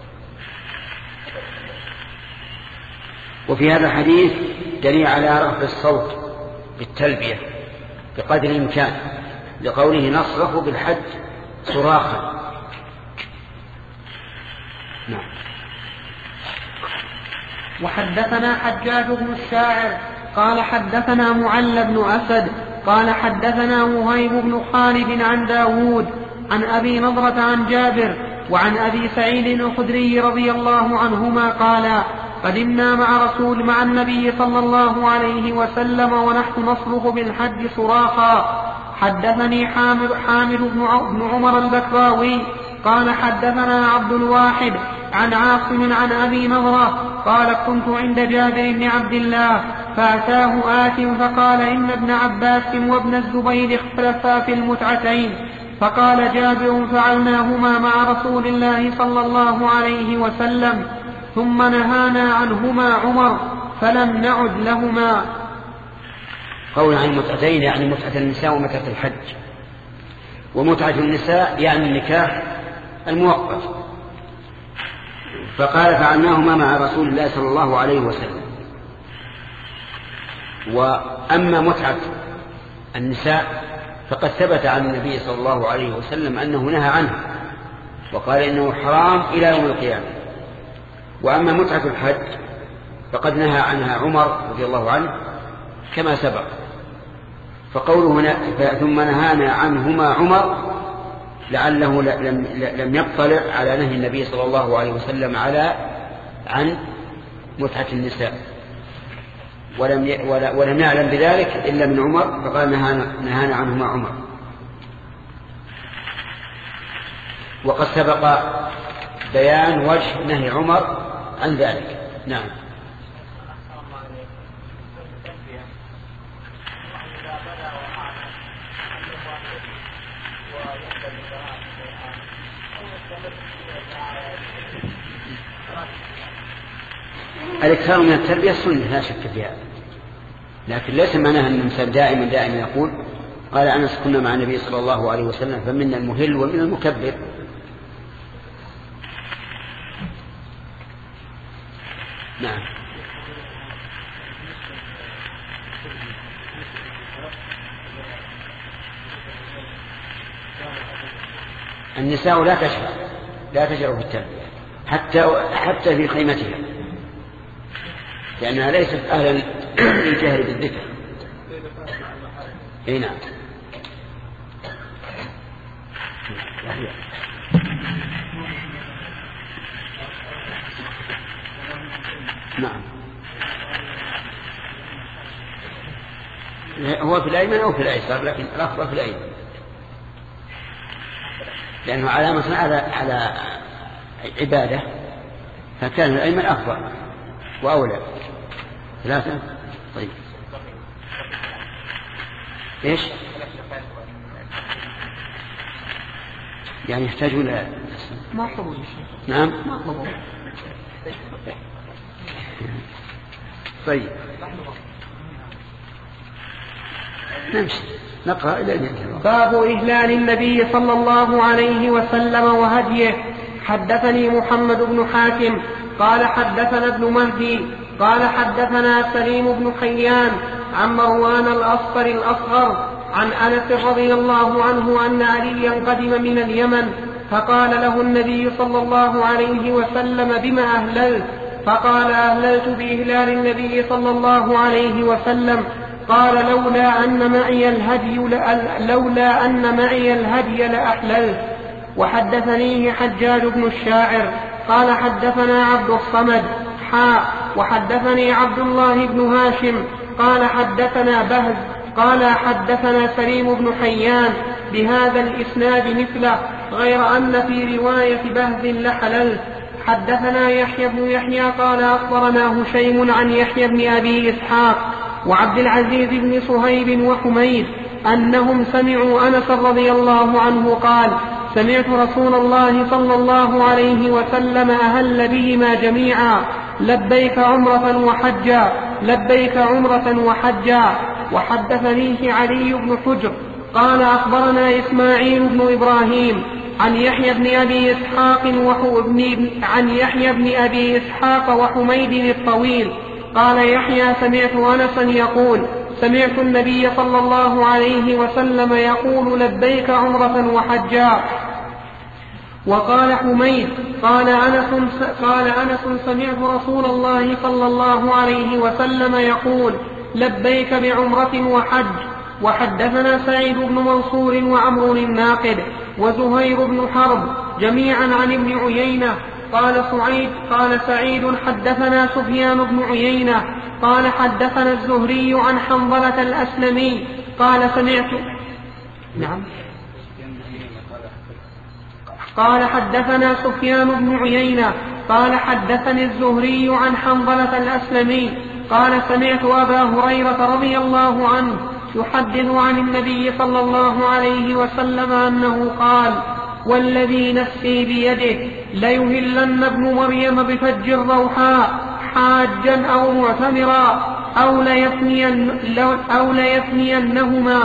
وفي هذا الحديث دليل على رفع الصوت بالتلبية بقدر الإمكان، لقوله نصرخ بالحج صراخا. نعم. وحدثنا حجاج بن الشاعر قال حدثنا معل بن أسد قال حدثنا وهيب بن خالد عن داود عن أبي نضرة عن جابر وعن أبي سعيد الخدري رضي الله عنهما قال قدمنا مع رسول مع النبي صلى الله عليه وسلم ونحن نصرخ بالحج صراخا. حدثني حامد, حامد بن عمر البكراوي قال حدثنا عبد الواحد عن عاصم عن أبي نضرة قال كنت عند جابر بن عبد الله فأتاه آت فقال إن ابن عباس وابن الزبير اختلفا في المتعتين، فقال جابر فعلناهما مع رسول الله صلى الله عليه وسلم ثم نهانا عنهما عمر فلم نعد لهما. قول عن المتعتين يعني متعة النساء ومتعة الحج، ومتعة النساء يعني النكاح المؤقت، فقال فعلناهما مع رسول الله صلى الله عليه وسلم. وأما متعة النساء فقد ثبت عن النبي صلى الله عليه وسلم أنه نهى عنه وقال إنه حرام إلى يوم القيامة. وأما متعة الحج فقد نهى عنها عمر رضي الله عنه كما سبق. فقوله هنا ثم نهانا عنهما عمر لعله لم, لم يطلع على نهي النبي صلى الله عليه وسلم على عن متعة النساء، ولم ولم يعلم بذلك إلا من عمر، فقال نهانا, نهانا عنهما عمر. وقد سبق بيان وجه نهي عمر عن ذلك. نعم. الإكثار من التربية سنة لا شك فيها، لكن ليس معناها أن الإنسان دائما دائما يقول قال أنس كنا مع النبي صلى الله عليه وسلم فمنا المهل ومن المكبر. نعم. النساء لا تشرع لا تجرؤ في التلبية حتى حتى في خيمتها، لأنها ليست أهلا للجهر بالذكر. اي نعم. نعم هو في الأيمن أو في الأيسر، لكن الأفضل في الأيمن لأنه علامة على على عبادة، فكان الأيمن أفضل وأولى. ثلاثة. طيب إيش يعني يحتاجون إلى ما طلبوا شيء؟ نعم ما طلبوا. طيب نمشي نقرأ إلى أن ينتهي. باب إهلال النبي صلى الله عليه وسلم وهديه. حدثني محمد بن حاتم قال حدثنا ابن مهدي قال حدثنا سليم بن حيان عن مروان الأصفر الأصغر عن أنس رضي الله عنه أن عليا قدم من اليمن فقال له النبي صلى الله عليه وسلم بما أهللت؟ فقال أهللت بإهلال النبي صلى الله عليه وسلم. قال لولا أن معي الهدي لولا أن معي الهدي لأحللت. وحدثنيه حجاج بن الشاعر قال حدثنا عبد الصمد حاء وحدثني عبد الله بن هاشم قال حدثنا بهز قال حدثنا سليم بن حيان بهذا الإسناد مثله غير أن في رواية بهز لحللت. حدثنا يحيى بن يحيى قال أخبرنا هشيم عن يحيى بن أبي إسحاق وعبد العزيز بن صهيب وحميد أنهم سمعوا أنس رضي الله عنه قال سمعت رسول الله صلى الله عليه وسلم أهل بهما جميعا لبيك عمرة وحجا لبيك عمرة وحجا. وحدثنيه علي بن حجر قال أخبرنا إسماعيل بن إبراهيم عن يحيى بن أبي إسحاق وحبن عن يحيى بن أبي إسحاق وحميد الطويل قال يحيى سمعت أنسا يقول سمعت النبي صلى الله عليه وسلم يقول لبيك عمرة وحجا. وقال حميد قال أنس قال أنس سمعت رسول الله صلى الله عليه وسلم يقول لبيك بعمرة وحج. وحدثنا سعيد بن منصور وعمر الناقد وزهير بن حرب جميعا عن ابن عيينة قال سعيد قال سعيد حدثنا سفيان بن عيينة قال حدثنا الزهري عن حنظلة الأسلمي قال سمعت نعم قال حدثنا سفيان بن عيينة قال حدثني الزهري عن حنظلة الأسلمي قال سمعت أبا هريرة رضي الله عنه يحدث عن النبي صلى الله عليه وسلم أنه قال والذي نفسي بيده ليهلن ابن مريم بفج الروحاء حاجا أو معتمرا أو ليثنين أو ليثنينهما.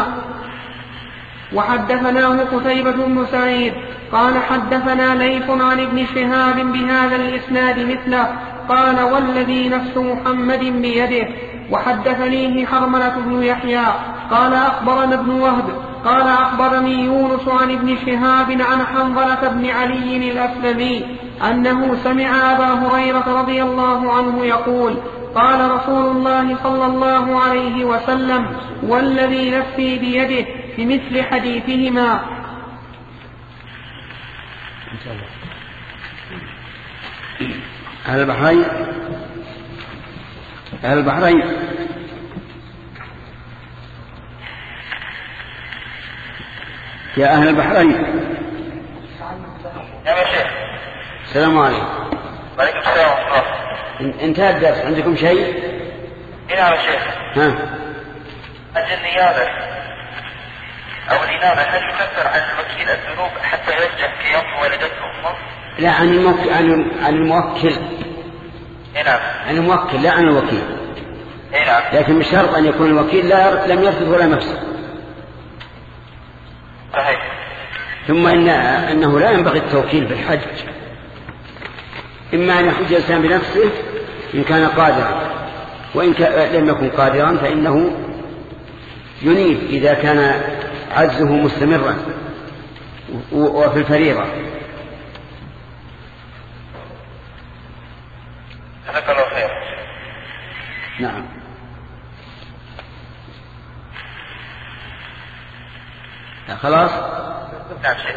وحدثناه قتيبة بن سعيد قال حدثنا ليث عن ابن شهاب بهذا الإسناد مثله قال والذي نفس محمد بيده. وحدثنيه حرملة بن يحيى قال أخبرنا ابن وهب قال أخبرني يونس عن ابن شهاب عن حنظلة بن علي الأسلمي أنه سمع أبا هريرة رضي الله عنه يقول قال رسول الله صلى الله عليه وسلم والذي نفسي بيده بمثل حديثهما. أهل البحرين أهل البحرين يا أهل البحرين يا شيخ السلام عليكم. وعليكم السلام ورحمة الله. انتهى الدرس عندكم شيء؟ نعم يا شيخ. ها أجل النيابة أو الإمامة هل يكفر عن الوكيل الذنوب حتى يرجع في يوم ولدته أمه؟ لا عن الموكل عن عن الموكل نعم عن الموكل لا عن الوكيل. نعم لكن مش شرط أن يكون الوكيل لا لم يرفض ولا مفسد. صحيح. ثم إن أنه لا ينبغي التوكيل بالحج، إما أن يحج الإنسان بنفسه إن كان قادرا، وإن لم يكن قادرا فإنه ينيب إذا كان عجزه مستمرا. وفي الفريضة. جزاك الله خير. نعم. خلاص. نعم شيخ.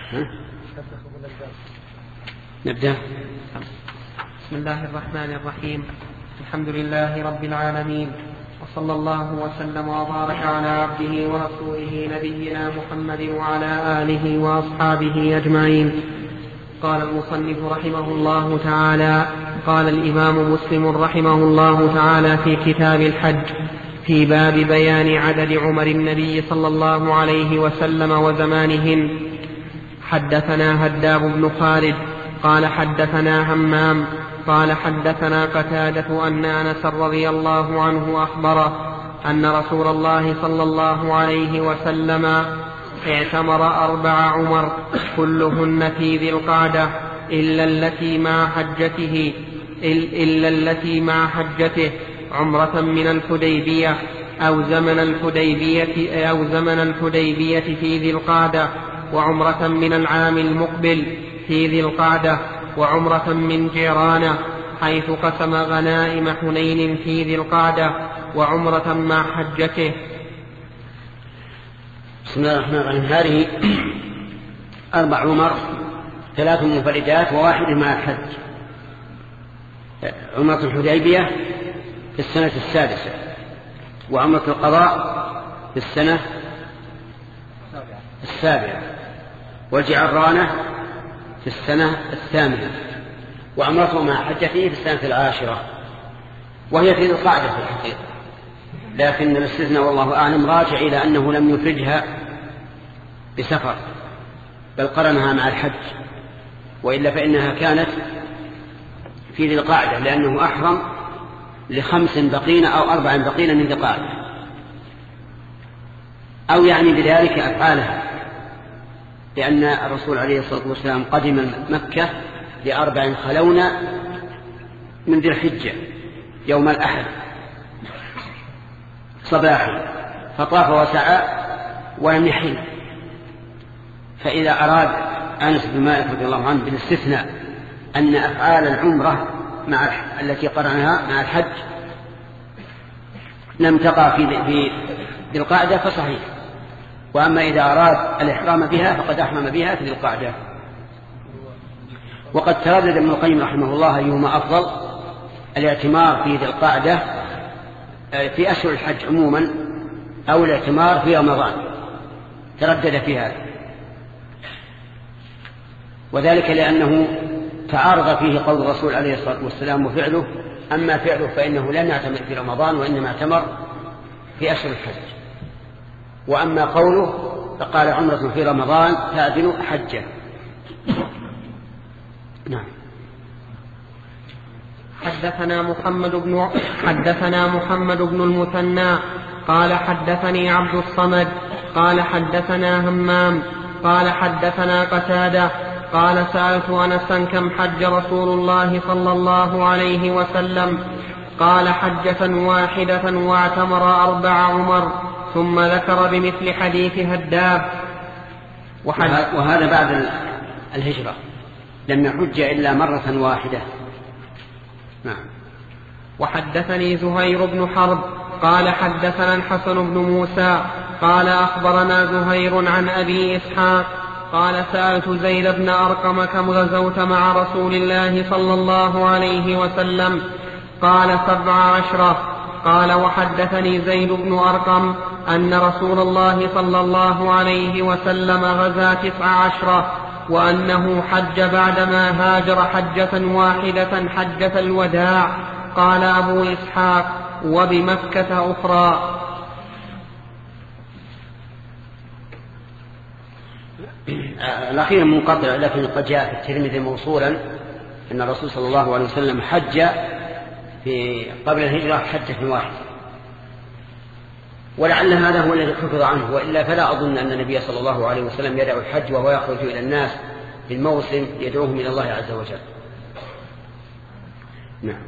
نبدأ. بسم الله الرحمن الرحيم. الحمد لله رب العالمين، وصلى الله وسلم وبارك على عبده ورسوله نبينا محمد وعلى آله وأصحابه أجمعين. قال المصنف رحمه الله تعالى: قال الإمام مسلم رحمه الله تعالى في كتاب الحج في باب بيان عدد عمر النبي صلى الله عليه وسلم وزمانهن: حدثنا هداب بن خالد قال حدثنا همام قال حدثنا قتادة أن أنس رضي الله عنه أخبره أن رسول الله صلى الله عليه وسلم اعتمر أربع عمر كلهن في ذي القعدة إلا التي مع حجته إلا التي مع حجته عمرة من الحديبية أو زمن الحديبية أو زمن الحديبية في ذي القعدة، وعمرة من العام المقبل في ذي القعدة، وعمرة من جيرانه حيث قسم غنائم حنين في ذي القعدة، وعمرة مع حجته. بسم الله الرحمن الرحيم. هذه أربع عمر، ثلاث منفردات وواحد مع الحج. عمرة الحديبية في السنة السادسة، وعمرة القضاء في السنة السابعة، والجعرانة في السنة الثامنة، وعمرته مع حجته في السنة العاشرة، وهي في ذي القعدة في الحقيقة، لكن الاستثناء والله أعلم راجع إلى أنه لم يفردها بسفر بل قرنها مع الحج، وإلا فإنها كانت في ذي القعدة لأنه أحرم لخمس بقين أو أربع بقين من ذي القعدة، أو يعني بذلك أفعالها، لأن الرسول عليه الصلاة والسلام قدم مكة لأربع خلون من ذي الحجة يوم الأحد صباحا، فطاف وسعى ولم يحل. فإذا أراد أنس بن مالك رضي الله عنه بالاستثناء أن أفعال العمرة مع التي قرنها مع الحج لم تقع في ذي القعدة فصحيح، وأما إذا أراد الإحرام بها فقد أحرم بها في ذي القعدة. وقد تردد ابن القيم رحمه الله أيهما أفضل، الاعتمار في ذي القعدة في أشهر الحج عموما أو الاعتمار في رمضان، تردد في هذا، وذلك لأنه تعارض فيه قول الرسول عليه الصلاة والسلام وفعله. أما فعله فإنه لم يعتمر في رمضان وإنما اعتمر في أشهر الحج، وأما قوله فقال عمرة في رمضان تعدل حجة. نعم. حدثنا محمد بن حدثنا محمد بن المثنى قال حدثني عبد الصمد قال حدثنا همام قال حدثنا قتادة قال سألت أنسا كم حج رسول الله صلى الله عليه وسلم؟ قال حجة واحدة واعتمر أربع عمر، ثم ذكر بمثل حديث هداب. وهذا بعد الهجرة، لم يحج إلا مرة واحدة. نعم. وحدثني زهير بن حرب قال حدثنا الحسن بن موسى قال أخبرنا زهير عن أبي إسحاق قال سألت زيد بن أرقم كم غزوت مع رسول الله صلى الله عليه وسلم؟ قال سبع عشرة. قال وحدثني زيد بن أرقم أن رسول الله صلى الله عليه وسلم غزا تسع عشرة، وأنه حج بعدما هاجر حجة واحدة حجة الوداع. قال أبو إسحاق وبمكة أخرى. الأخير منقطع، لكن قد جاء في الترمذي موصولا أن الرسول صلى الله عليه وسلم حج في قبل الهجرة حجة واحدة، ولعل هذا هو الذي حفظ عنه، وإلا فلا أظن أن النبي صلى الله عليه وسلم يدعو الحج وهو يخرج إلى الناس في الموسم يدعوهم إلى الله عز وجل. نعم.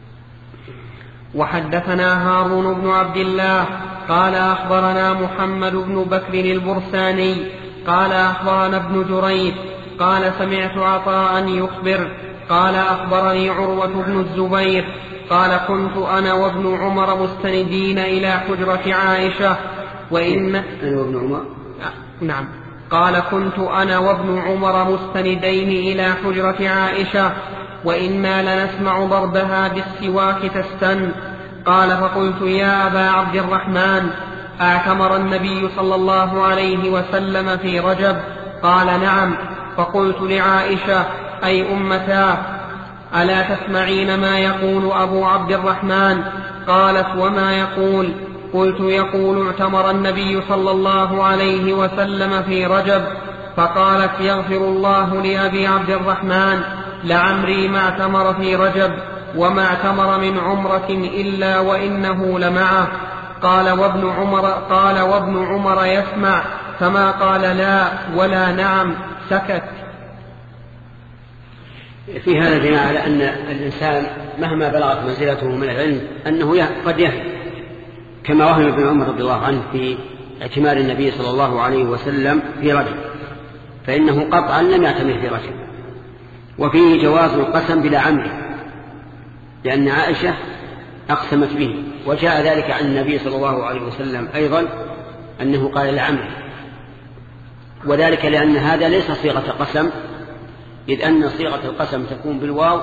وحدثنا هارون بن عبد الله قال أخبرنا محمد بن بكر البرساني قال أخبرنا ابن جريج قال سمعت عطاء يخبر قال أخبرني عروة بن الزبير قال كنت أنا وابن عمر مستندين إلى حجرة عائشة وإن أنا وابن عمر نعم قال كنت أنا وابن عمر مستندين إلى حجرة عائشة وإنا لنسمع ضربها بالسواك تستن. قال فقلت يا أبا عبد الرحمن أعتمر النبي صلى الله عليه وسلم في رجب؟ قال نعم. فقلت لعائشة أي أمتاه ألا تسمعين ما يقول أبو عبد الرحمن؟ قالت وما يقول؟ قلت يقول اعتمر النبي صلى الله عليه وسلم في رجب. فقالت يغفر الله لأبي عبد الرحمن لعمري ما اعتمر في رجب وما اعتمر من عمرة إلا وإنه لمعه. قال وابن عمر, قال وابن عمر يسمع فما قال لا ولا نعم سكت. في هذا دليل على أن الإنسان مهما بلغت منزلته من العلم أنه قد يهم كما وهم ابن عمر رضي الله عنه في اعتمار النبي صلى الله عليه وسلم في رجب فإنه قطعا لم يعتمر في رجب. وفيه جواز القسم بلا عمد لأن عائشة أقسمت به وجاء ذلك عن النبي صلى الله عليه وسلم أيضا أنه قال لعمد وذلك لأن هذا ليس صيغة قسم إذ أن صيغة القسم تكون بالواو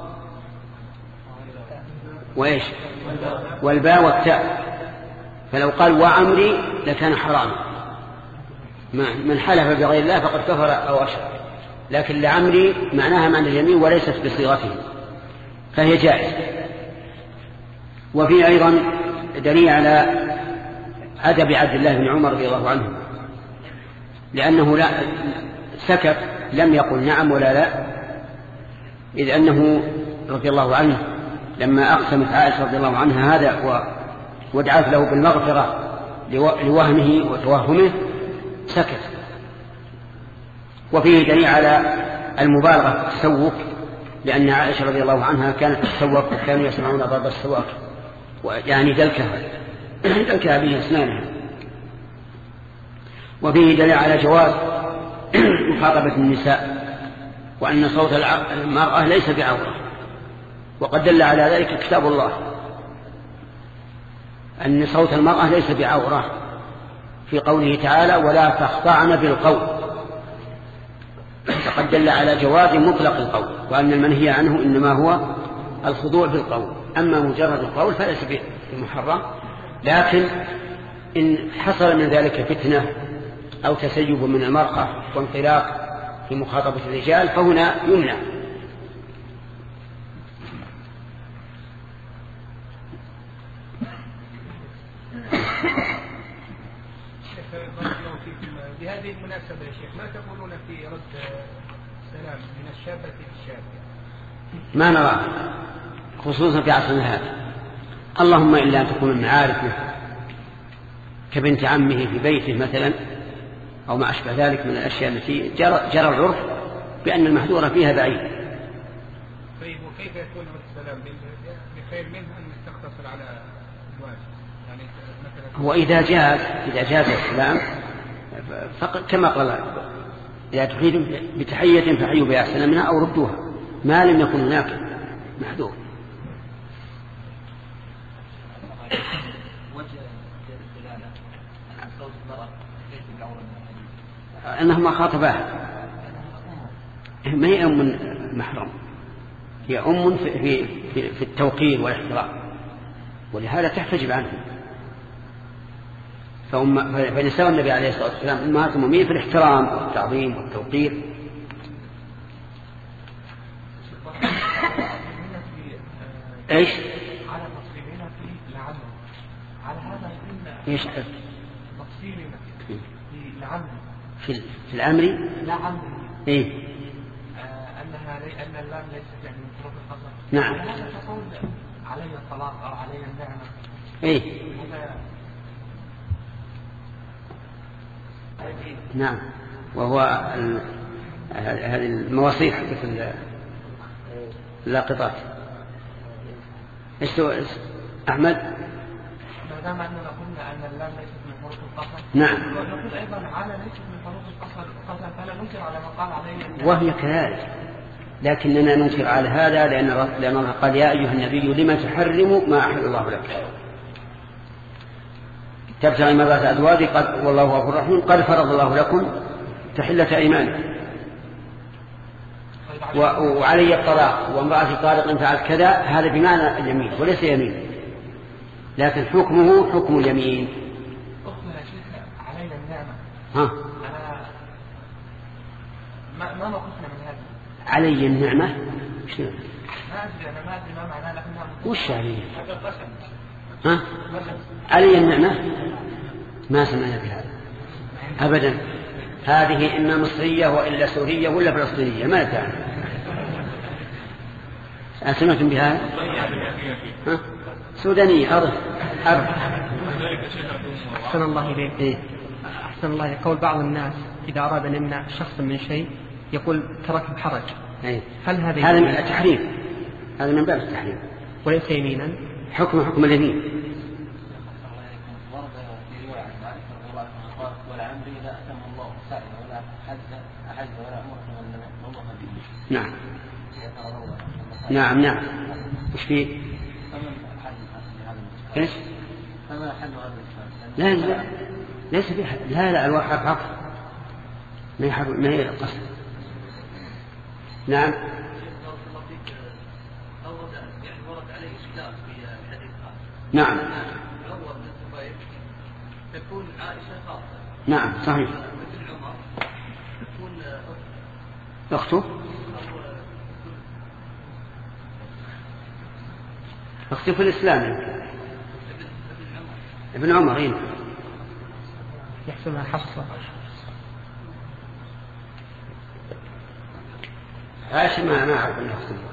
وإيش والباء والتاء فلو قال وعمري لكان حراما من حلف بغير الله فقد كفر أو أشرك لكن لعمري معناها معنى اليمين وليست بصيغته فهي جائزة. وفي أيضا دليل على أدب عبد الله بن عمر رضي الله عنه لأنه لا سكت لم يقل نعم ولا لا إذ أنه رضي الله عنه لما أقسمت عائشة رضي الله عنها هذا ودعت له بالمغفرة لوهمه وتوهمه سكت. وفيه دليل على المبالغة في التسوق لأن عائشة رضي الله عنها كانت تتسوق وكانوا يسمعون ضرب السواك يعني دلكها دلكها به أسنانها. وفيه دليل على جواز مخاطبة النساء وأن صوت المرأة ليس بعورة وقد دل على ذلك كتاب الله أن صوت المرأة ليس بعورة في قوله تعالى ولا تخضعن بالقول فقد دل على جواز مطلق القول وأن المنهي عنه إنما هو الخضوع بالقول أما مجرد القول فليس بمحرم لكن إن حصل من ذلك فتنة أو تسيب من المرأة وانطلاق في مخاطبة الرجال فهنا يمنع. بهذه المناسبة يا شيخ ما تقولون في رد السلام من الشابة للشاب؟ ما نرى خصوصا في عصرنا هذا اللهم إلا أن تكون المعارف كبنت عمه في بيته مثلا أو ما أشبه ذلك من الأشياء التي جرى, جرى العرف بأن المحذور فيها بعيد. طيب وكيف يكون السلام بخير منه أن تقتصر على الواجب يعني مثلا هو إذا جاز إذا جاز السلام كما قال إذا تحيي بتحية فحيوا بها أحسن منها أو ردوها ما لم يكن هناك محذور. أنهما خاطباها ما هي أم محرم هي أم في, في, في, في التوقير والاحترام ولهذا تحتجب عنه فنساء النبي عليه الصلاة والسلام أمهات المؤمنين في الاحترام والتعظيم والتوقير. ايش على تصريحنا في لعمل على هذا ايش تفصيلنا في لعمل في في الامر لا عمل ايه آه انها لي ان اللام ليست يعني من حروف القسم. نعم هذا تقول علي الطلاق او علي النعمه ايه نعم وهو هذه المواصيح في اللاقطات. ايش أحمد؟ ما دام أننا قلنا قلنا أن اللام ليست من حروف القسم. نعم. ونقول أيضا على ليست من حروف القسم، فلا ننكر على من قال عليه. وهي كذلك، لكننا ننكر على هذا لأن لأن الله قال يا أيها النبي لما تحرم ما أحل الله لك تبتغي مرضات أزواجك قد والله غفور رحيم قد فرض الله لكم تحلة أيمانكم. وعلي الطلاق وامرأة طارق فعلت كذا، هذا بمعنى اليمين وليس يمين، لكن حكمه حكم اليمين. علينا النعمة. ها. ما ما موقفنا من هذا؟ علي النعمة. وش ما أدري أنا ما أدري ما معناه لكنها. وش علي؟ ها؟ علي النعمة ما سمعنا بهذا أبدا. هذه إما مصرية وإلا سورية ولا فلسطينية ما تعرف. سمعتم بهذا؟ ها؟ سودانية أرض أرض. أحسن الله إليك. إيه؟ أحسن الله إليك. قول بعض الناس إذا أراد أن يمنع شخصا من شيء يقول ترك بحرج. إيه؟ هل هذا هذا من التحريم، هذا من باب التحريم وليس يمينا؟ حكم حكم اليمين. نعم نعم نعم. وش فيه؟ ايش؟ لا لا ليس فيه حد. لا لا الواحد حق ما يحب ما هي القصد. نعم. نعم تكون عائشة خاصة. نعم صحيح. أخته أخته في الإسلام ابن عمر. هنا يحسبها حفصة. عائشة ما ما أعرف أنها أخته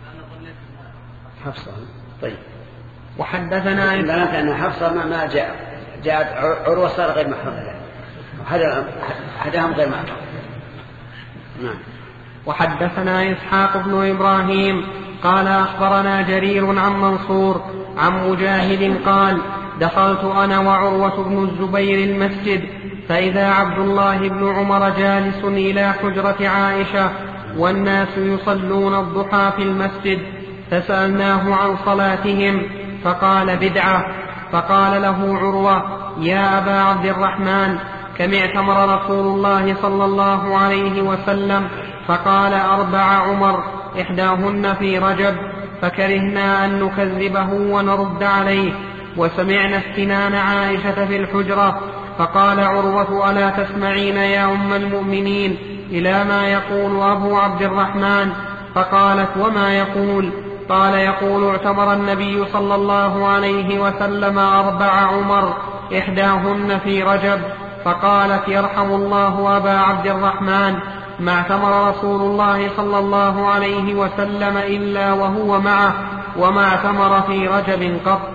حفصة. طيب. وحدثنا إذا أن حفصة ما ما جاء جاءت عروة صار غير محرم لها، هذا هذاهم غير محرم. نعم. وحدثنا إسحاق بن إبراهيم قال أخبرنا جرير عن منصور عن مجاهد قال دخلت أنا وعروة بن الزبير المسجد فإذا عبد الله بن عمر جالس إلى حجرة عائشة والناس يصلون الضحى في المسجد، فسألناه عن صلاتهم فقال بدعة. فقال له عروة يا أبا عبد الرحمن كم اعتمر رسول الله صلى الله عليه وسلم؟ فقال أربع عمر إحداهن في رجب، فكرهنا أن نكذبه ونرد عليه، وسمعنا استنان عائشة في الحجرة. فقال عروة ألا تسمعين يا أم المؤمنين إلى ما يقول أبو عبد الرحمن؟ فقالت وما يقول؟ قال يقول اعتمر النبي صلى الله عليه وسلم أربع عمر إحداهن في رجب. فقالت يرحم الله أبا عبد الرحمن ما اعتمر رسول الله صلى الله عليه وسلم إلا وهو معه وما اعتمر في رجب قط.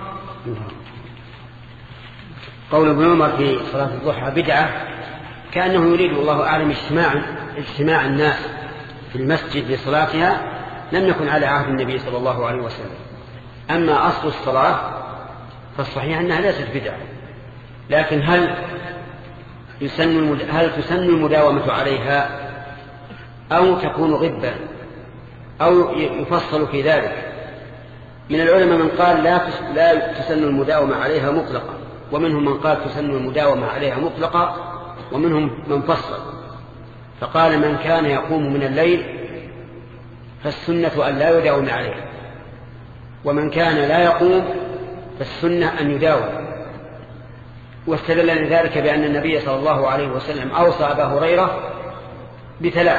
قول ابن عمر في صلاة الضحى بدعة كأنه يريد الله أعلم اجتماع اجتماع الناس في المسجد لصلاتها لم يكن على عهد النبي صلى الله عليه وسلم. أما أصل الصلاة فالصحيح أنها ليست بدعة، لكن هل يسن هل تسن المداومة عليها أو تكون غبا أو يفصل في ذلك؟ من العلماء من قال لا لا تسن المداومة عليها مطلقا، ومنهم من قال تسن المداومة عليها مطلقا، ومنهم من فصل فقال من كان يقوم من الليل فالسنة أن لا يداوم عليها، ومن كان لا يقوم فالسنة أن يداوم. واستدل لذلك بأن النبي صلى الله عليه وسلم أوصى أبا هريرة بثلاث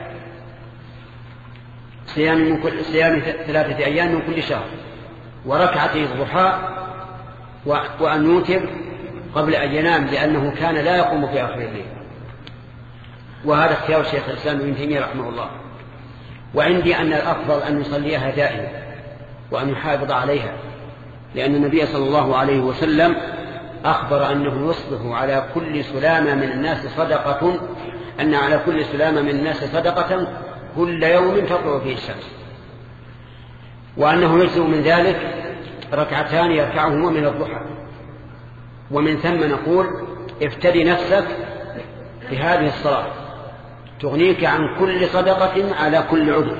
صيام من كل صيام ثلاثة أيام من كل شهر، وركعتي الضحى، وأن يوتر قبل أن ينام لأنه كان لا يقوم في آخر الليل. وهذا اختيار الشيخ الإسلام ابن تيمية رحمه الله. وعندي أن الأفضل أن يصليها دائما وأن يحافظ عليها، لأن النبي صلى الله عليه وسلم أخبر أنه يصبح على كل سلامة من الناس صدقة، أن على كل سلامة من الناس صدقة كل يوم تطلع فيه الشمس، وأنه يجزء من ذلك ركعتان يركعهما من الضحى. ومن ثم نقول افتدي نفسك بهذه الصلاة تغنيك عن كل صدقة على كل عضو.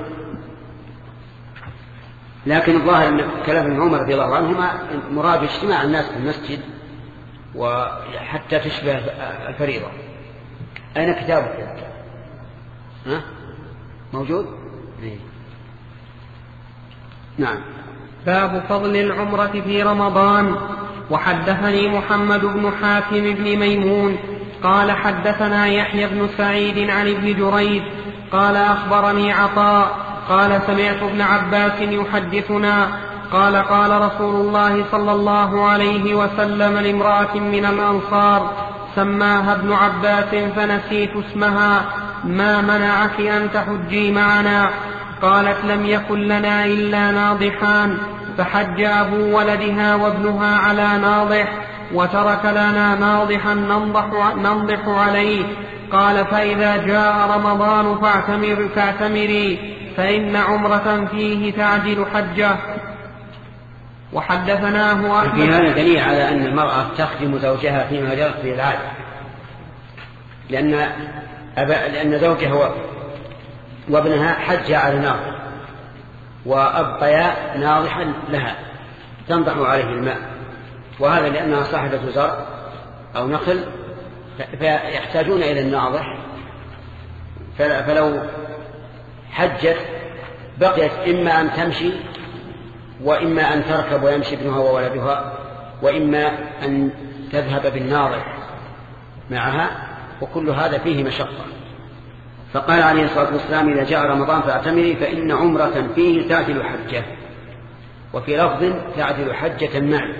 لكن الظاهر أن كلام ابن عمر رضي الله عنهما مراد اجتماع الناس في المسجد وحتى تشبه الفريضة. أين كتابك؟ ها؟ موجود؟ إيه. نعم. باب فضل العمرة في رمضان. وحدثني محمد بن حاتم بن ميمون قال حدثنا يحيى بن سعيد عن ابن جريج قال أخبرني عطاء قال سمعت ابن عباس يحدثنا قال قال رسول الله صلى الله عليه وسلم لامرأة من الأنصار سماها ابن عباس فنسيت اسمها ما منعك أن تحجي معنا؟ قالت لم يكن لنا إلا ناضحان فحج أبو ولدها وابنها على ناضح وترك لنا ناضحا ننضح, ننضح عليه. قال فإذا جاء رمضان فاعتمر فاعتمري فإن عمرة فيه تعدل حجة. وحدثناه أحمد. في هذا دليل على أن المرأة تخدم زوجها فيما جرت به العادة، لأن أبا لأن زوجها وابنها حج على ناضح وأبقيا ناضحا لها تنضح عليه الماء، وهذا لأنها صاحبة زرع أو نخل فيحتاجون إلى الناضح، فلو حجت بقيت إما أن تمشي وإما أن تركب ويمشي ابنها وولدها وإما أن تذهب بالناضح معها، وكل هذا فيه مشقة. فقال عليه الصلاة والسلام إذا جاء رمضان فاعتمري فإن عمرة فيه تعدل حجة، وفي لفظ تعدل حجة معي.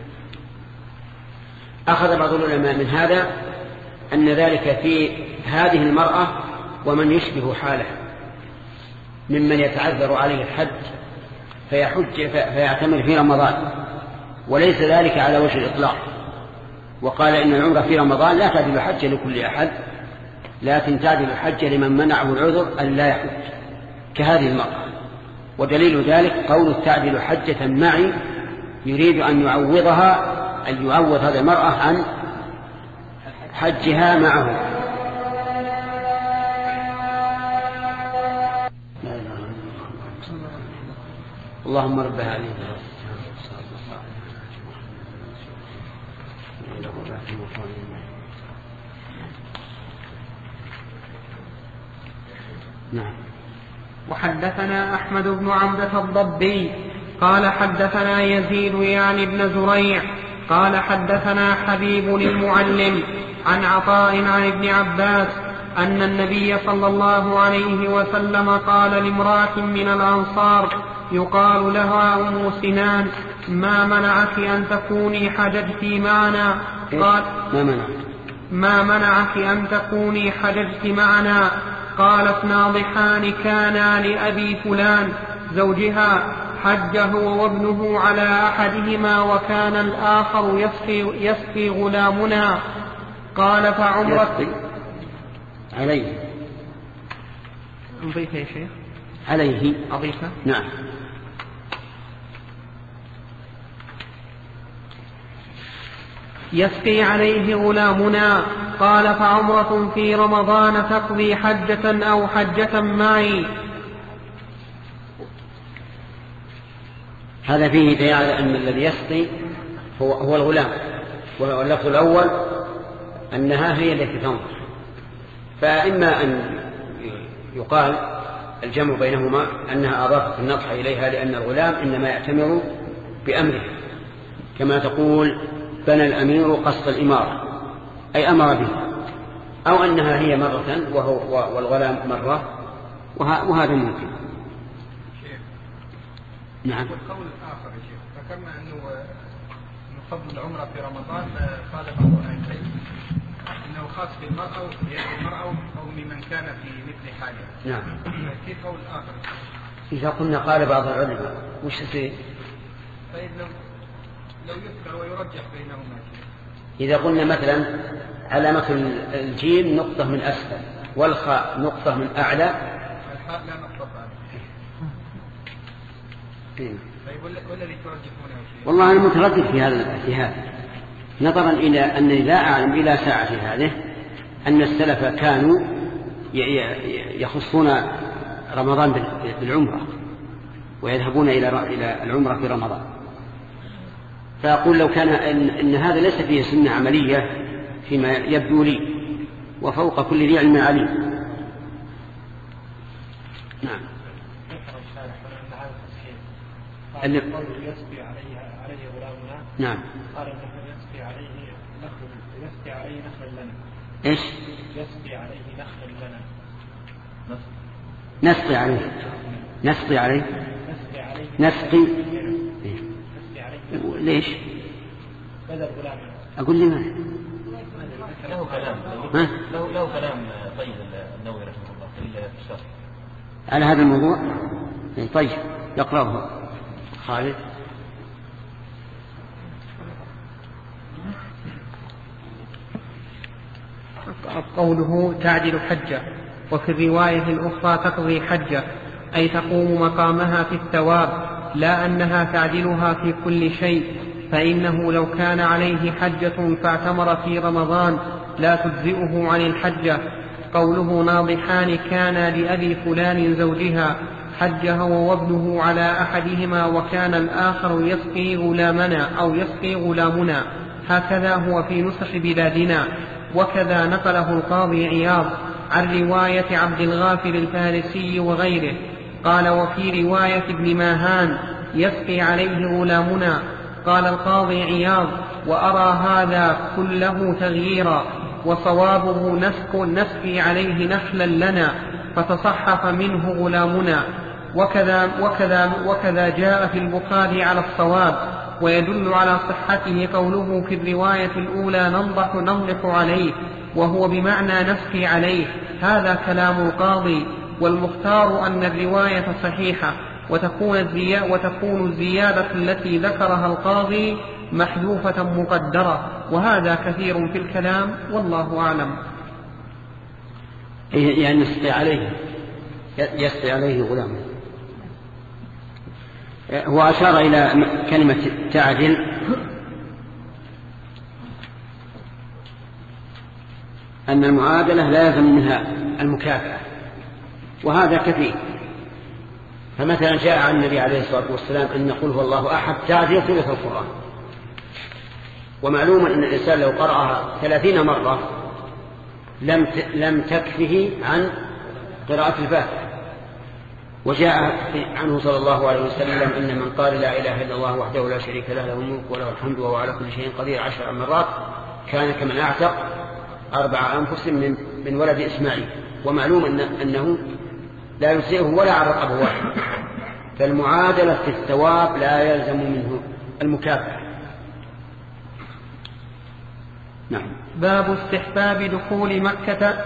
أخذ بعض العلماء من هذا أن ذلك في هذه المرأة ومن يشبه حاله ممن يتعذر عليه الحج فيحج فيعتمر في رمضان، وليس ذلك على وجه الإطلاق. وقال إن العمرة في رمضان لا تعدل حجة لكل أحد، لكن تعدل حجة لمن منعه العذر أن لا يحج كهذه المرأة. ودليل ذلك قول تعدل حجة معي، يريد أن يعوضها أن يعوض هذه المرأة عن حجها معه. اللهم رب هذه نعم. وحدثنا أحمد بن عبدة الضبي قال حدثنا يزيد يعني ابن زريع قال حدثنا حبيب المعلم عن عطاء عن ابن عباس أن النبي صلى الله عليه وسلم قال لامرأة من الأنصار يقال لها أم سنان ما منعك أن تكوني حججت معنا؟ قال ما منعك ما منعك أن تكوني حججت معنا؟ قالت ناضحان كانا لأبي فلان زوجها حج هو وابنه على أحدهما وكان الآخر يسقي, يسقي غلامنا. قال فعمرت عليه أضيف يا شيخ عليه أضيفه نعم. يسقي عليه غلامنا. قال فعمرة في رمضان تقضي حجة أو حجة معي. هذا فيه دليل على أن الذي يسقي هو, هو الغلام، واللفظ الأول أنها هي التي تنظر، فإما أن يقال الجمع بينهما أنها أضافت النضح إليها لأن الغلام إنما يأتمر بأمره، كما تقول بنى الأمير قصد الإمارة أي أمر به، أو أنها هي مرة وهو والغلام مرة، وهذا ممكن. نعم. والقول الآخر يا شيخ ذكرنا أنه فضل العمرة في رمضان قال بعض أهل العلم أنه خاص بالمرأة بالمرأة أو ممن كان في مثل حاله. نعم. كيف قول الآخر؟ إذا قلنا قال بعض العلماء وش تصير؟ طيب لو لو يذكر ويرجح بينهما. إذا قلنا مثلا علامة الجيم نقطة من أسفل والخاء نقطة من أعلى، الحاء لا نقطة أعلى. طيب والذي ترجحونه؟ والله أنا متردد في هذا في هذا نظرا إلى أنني لا أعلم إلى ساعة هذه أن السلف كانوا يخصون رمضان بالعمرة ويذهبون إلى العمرة في رمضان. فأقول لو كان إن هذا ليس فيه سنة عملية فيما يبدو لي، وفوق كل ذي علم عليم. نعم. اللي يسقي عليه عليه غلامنا. نعم. قال انه يسقي عليه نخل يسقي عليه نخل لنا. ايش؟ يسقي عليه نخل لنا. نسقي عليه. نسقي عليه. نسقي عليه. نسقي. نسقي عليه. ليش؟ بدل غلامنا. أقول لي ما. له كلام. ها؟ له له كلام طيب النووي رحمه الله في الشرح. على هذا الموضوع. طيب يقرأه خالد. قوله تعدل حجة، وفي الرواية الأخرى تقضي حجة، أي تقوم مقامها في الثواب، لا أنها تعدلها في كل شيء، فإنه لو كان عليه حجة فاعتمر في رمضان لا تجزئه عن الحجة. قوله ناضحان كان لأبي فلان زوجها حج هو وابنه على أحدهما وكان الآخر يسقي غلامنا أو يسقي غلامنا، هكذا هو في نسخ بلادنا. وكذا نقله القاضي عياض عن رواية عبد الغافر الفارسي وغيره. قال وفي رواية ابن ماهان يسقي عليه غلامنا. قال القاضي عياض وأرى هذا كله تغييرا، وصوابه نسك نسقي عليه نخلا لنا، فتصحف منه غلامنا. وكذا, وكذا, وكذا جاء في البخاري على الصواب، ويدل على صحته قوله في الرواية الأولى ننضح ننضح عليه، وهو بمعنى نسقي عليه. هذا كلام القاضي، والمختار أن الرواية صحيحة، وتكون الزيادة, وتكون الزيادة التي ذكرها القاضي محذوفة مقدرة، وهذا كثير في الكلام والله أعلم. يعني يسقي عليه يسقي عليه غلامه. هو أشار إلى كلمة تعدل أن المعادلة لا يلزم منها المكافأة، وهذا كثير. فمثلا جاء عن النبي عليه الصلاة والسلام أن يقول هو الله أحد تعدل ثلث القرآن، ومعلوم أن الإنسان لو قرأها ثلاثين مرة لم لم تكفه عن قراءة الفاتحة. وجاء عنه صلى الله عليه وسلم أن من قال لا إله إلا الله وحده لا شريك له له الملك وله الحمد وهو على كل شيء قدير عشر مرات كان كمن أعتق أربع أنفس من, من ولد إسماعيل. ومعلوم أن أنه لا يسيئه ولا على رقبه واحد، فالمعادلة في الثواب لا يلزم منه المكافأة. نعم. باب استحباب دخول مكة.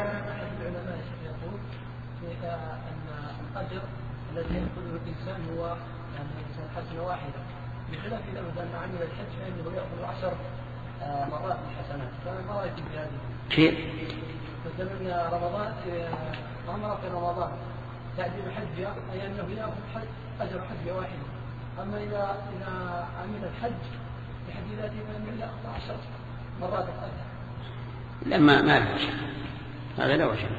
الذي يأخذه الإنسان هو يعني الإنسان حسنة واحدة، بخلاف إذا مثلا عمل الحج فإنه يأخذ عشر مرات الحسنات. فما رأيك في هذه؟ كيف؟ مثلا رمضان عمره في رمضان تعديل حجة أي أنه يأخذ حج أجر حجة واحدة، أما إذا إذا عمل الحج بحد ذاته فإنه يأخذ عشر مرات الأجر. لا ما ما له شيء، هذا لا وجه.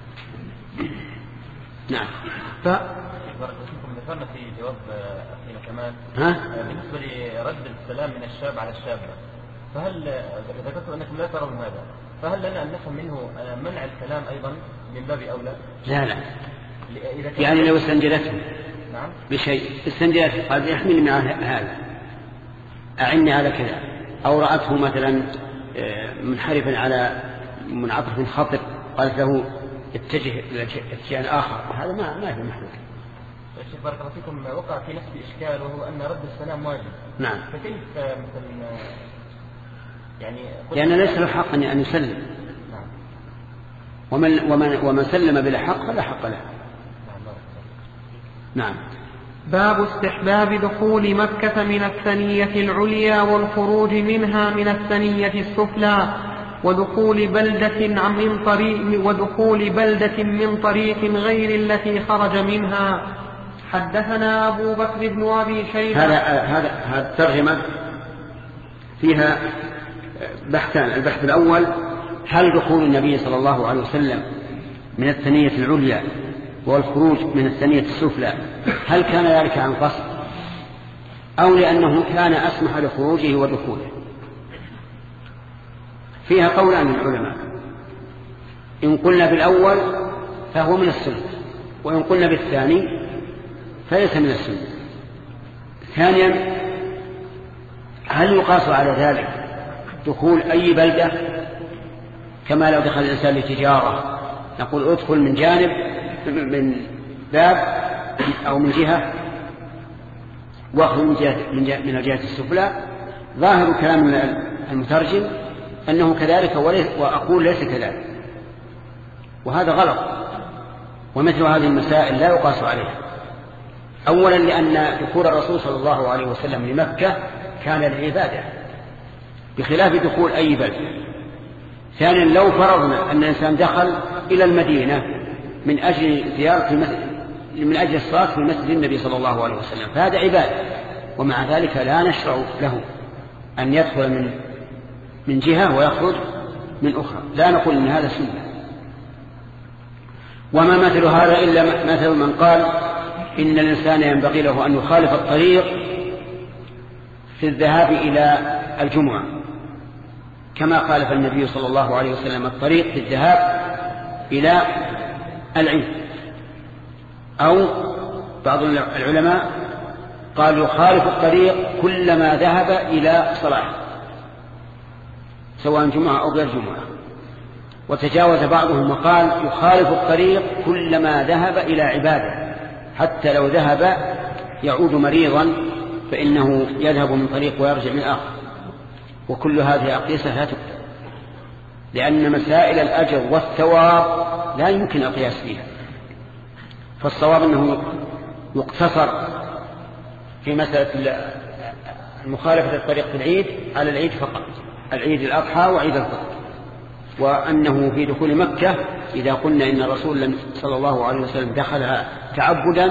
نعم. ف ذكرنا في جواب أخينا كمان ها؟ بالنسبة لرد السلام من الشاب على الشاب، فهل ذكرت أنكم لا ترون هذا، فهل لنا أن نفهم منه منع الكلام أيضا من باب أولى؟ لا لا، يعني لو استنجدته نعم بشيء استنجدته قال يحمل مع هذا أعني على كذا، أو رأته مثلا منحرفا على منعطف خطر قالت له اتجه إلى اتجاه آخر، هذا ما ما في محدود. الشيخ بارك الله فيكم وقع في نفس الإشكال، وهو أن رد السلام واجب. نعم. فكيف مثلا يعني لأن يعني ليس له حق أن يسلم. نعم. ومن ومن ومن سلم بلا حق فلا حق له. نعم. نعم. باب استحباب دخول مكة من الثنية العليا والخروج منها من الثنية السفلى، ودخول بلدة من طريق ودخول بلدة من طريق غير التي خرج منها. حدثنا أبو بكر بن أبي شيبة. هذا هذا هذا الترجمة فيها بحثان. البحث الأول: هل دخول النبي صلى الله عليه وسلم من الثنية العليا والخروج من الثنية السفلى هل كان ذلك عن قصد أو لأنه كان أسمح لخروجه ودخوله؟ فيها قولان للعلماء. إن قلنا بالأول فهو من السنة، وإن قلنا بالثاني فليس من السنة. ثانيا: هل يقاس على ذلك دخول أي بلدة كما لو دخل الإنسان لتجارة، نقول ادخل من جانب من باب أو من جهة واخذ من جهة من الجهة السفلى؟ ظاهر كلام المترجم أنه كذلك، وأقول ليس كذلك، وهذا غلط. ومثل هذه المسائل لا يقاس عليها. أولا لأن دخول الرسول صلى الله عليه وسلم لمكة كان للعبادة بخلاف دخول أي بلد. ثانيا لو فرضنا أن الإنسان دخل إلى المدينة من أجل زيارة من أجل الصلاة في مسجد النبي صلى الله عليه وسلم فهذا عبادة، ومع ذلك لا نشرع له أن يدخل من من جهة ويخرج من أخرى، لا نقول إن هذا سنة. وما مثل هذا إلا مثل من قال إن الإنسان ينبغي له أن يخالف الطريق في الذهاب إلى الجمعة كما خالف النبي صلى الله عليه وسلم الطريق في الذهاب إلى العيد. أو بعض العلماء قال يخالف الطريق كلما ذهب إلى صلاة سواء جمعة أو غير جمعة. وتجاوز بعضهم وقال يخالف الطريق كلما ذهب إلى عبادة، حتى لو ذهب يعود مريضا فإنه يذهب من طريق ويرجع من آخر. وكل هذه أقيسة لا تكتب، لأن مسائل الأجر والثواب لا يمكن القياس فيها. فالصواب أنه يقتصر في مسألة المخالفة الطريق في العيد على العيد فقط، العيد الأضحى وعيد الفطر. وأنه في دخول مكة إذا قلنا إن الرسول صلى الله عليه وسلم دخلها تعبدا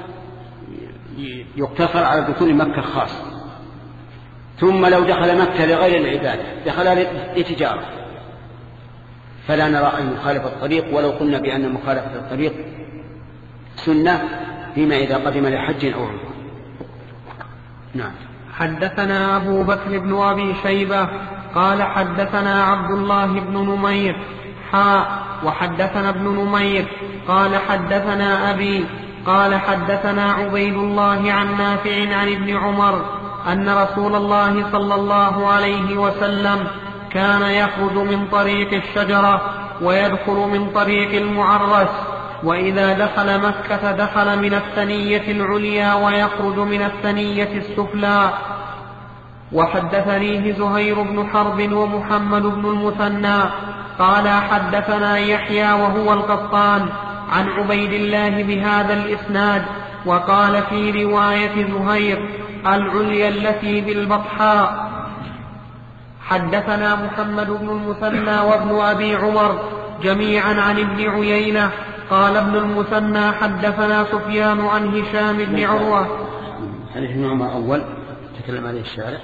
يقتصر على دخول مكة خاص. ثم لو دخل مكة لغير العبادة دخلها لتجارة فلا نرى أن يخالف الطريق، ولو قلنا بأن مخالفة الطريق سنة فيما إذا قدم لحج أو عمرة. نعم. حدثنا أبو بكر بن أبي شيبة قال حدثنا عبد الله بن نمير حاء وحدثنا ابن نمير قال حدثنا أبي قال حدثنا عبيد الله عن نافع عن ابن عمر أن رسول الله صلى الله عليه وسلم كان يخرج من طريق الشجرة ويدخل من طريق المعرس، وإذا دخل مكة دخل من الثنية العليا ويخرج من الثنية السفلى. وحدثنيه زهير بن حرب ومحمد بن المثنى قال حدثنا يحيى وهو القطان عن عبيد الله بهذا الإسناد، وقال في رواية زهير العليا التي بالبطحاء. حدثنا محمد بن المثنى وابن أبي عمر جميعا عن ابن عيينة قال ابن المثنى حدثنا سفيان عن هشام بن عروة. حديث ابن عمر أول تكلم عليه الشارع.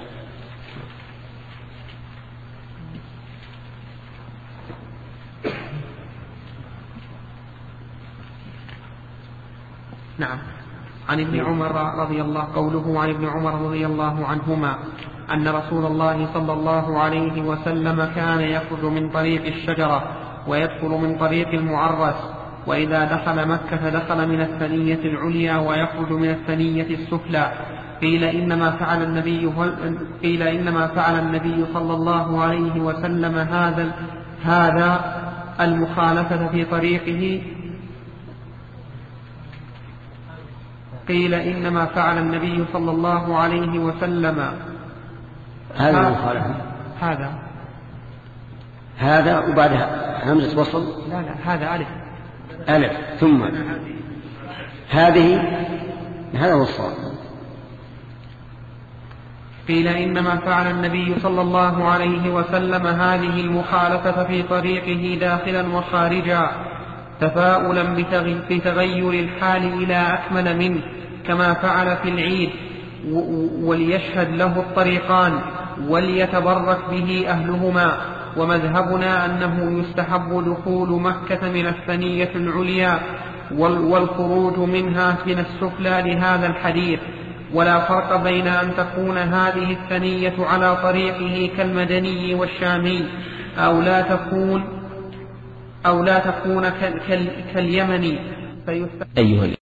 نعم. عن ابن عمر رضي الله قوله عن ابن عمر رضي الله عنهما أن رسول الله صلى الله عليه وسلم كان يخرج من طريق الشجرة ويدخل من طريق المعرس، وإذا دخل مكة دخل من الثنية العليا ويخرج من الثنية السفلى. قيل إنما فعل النبي قيل إنما فعل النبي صلى الله عليه وسلم هذا هذا المخالفة في طريقه قيل إنما فعل النبي صلى الله عليه وسلم هذا المخالفة هذا هذا وبعدها همزة وصل. لا لا هذا ألف ألف ثم هذه هذا هو الصواب. قيل إنما فعل النبي صلى الله عليه وسلم هذه المخالفة في طريقه داخلا وخارجا تفاؤلا بتغير الحال إلى أكمل منه كما فعل في العيد وليشهد له الطريقان وليتبرك به أهلهما. ومذهبنا أنه يستحب دخول مكة من الثنية العليا والخروج منها من السفلى لهذا الحديث، ولا فرق بين أن تكون هذه الثنية على طريقه كالمدني والشامي أو لا تكون أو لا تكون كاليمني. أيها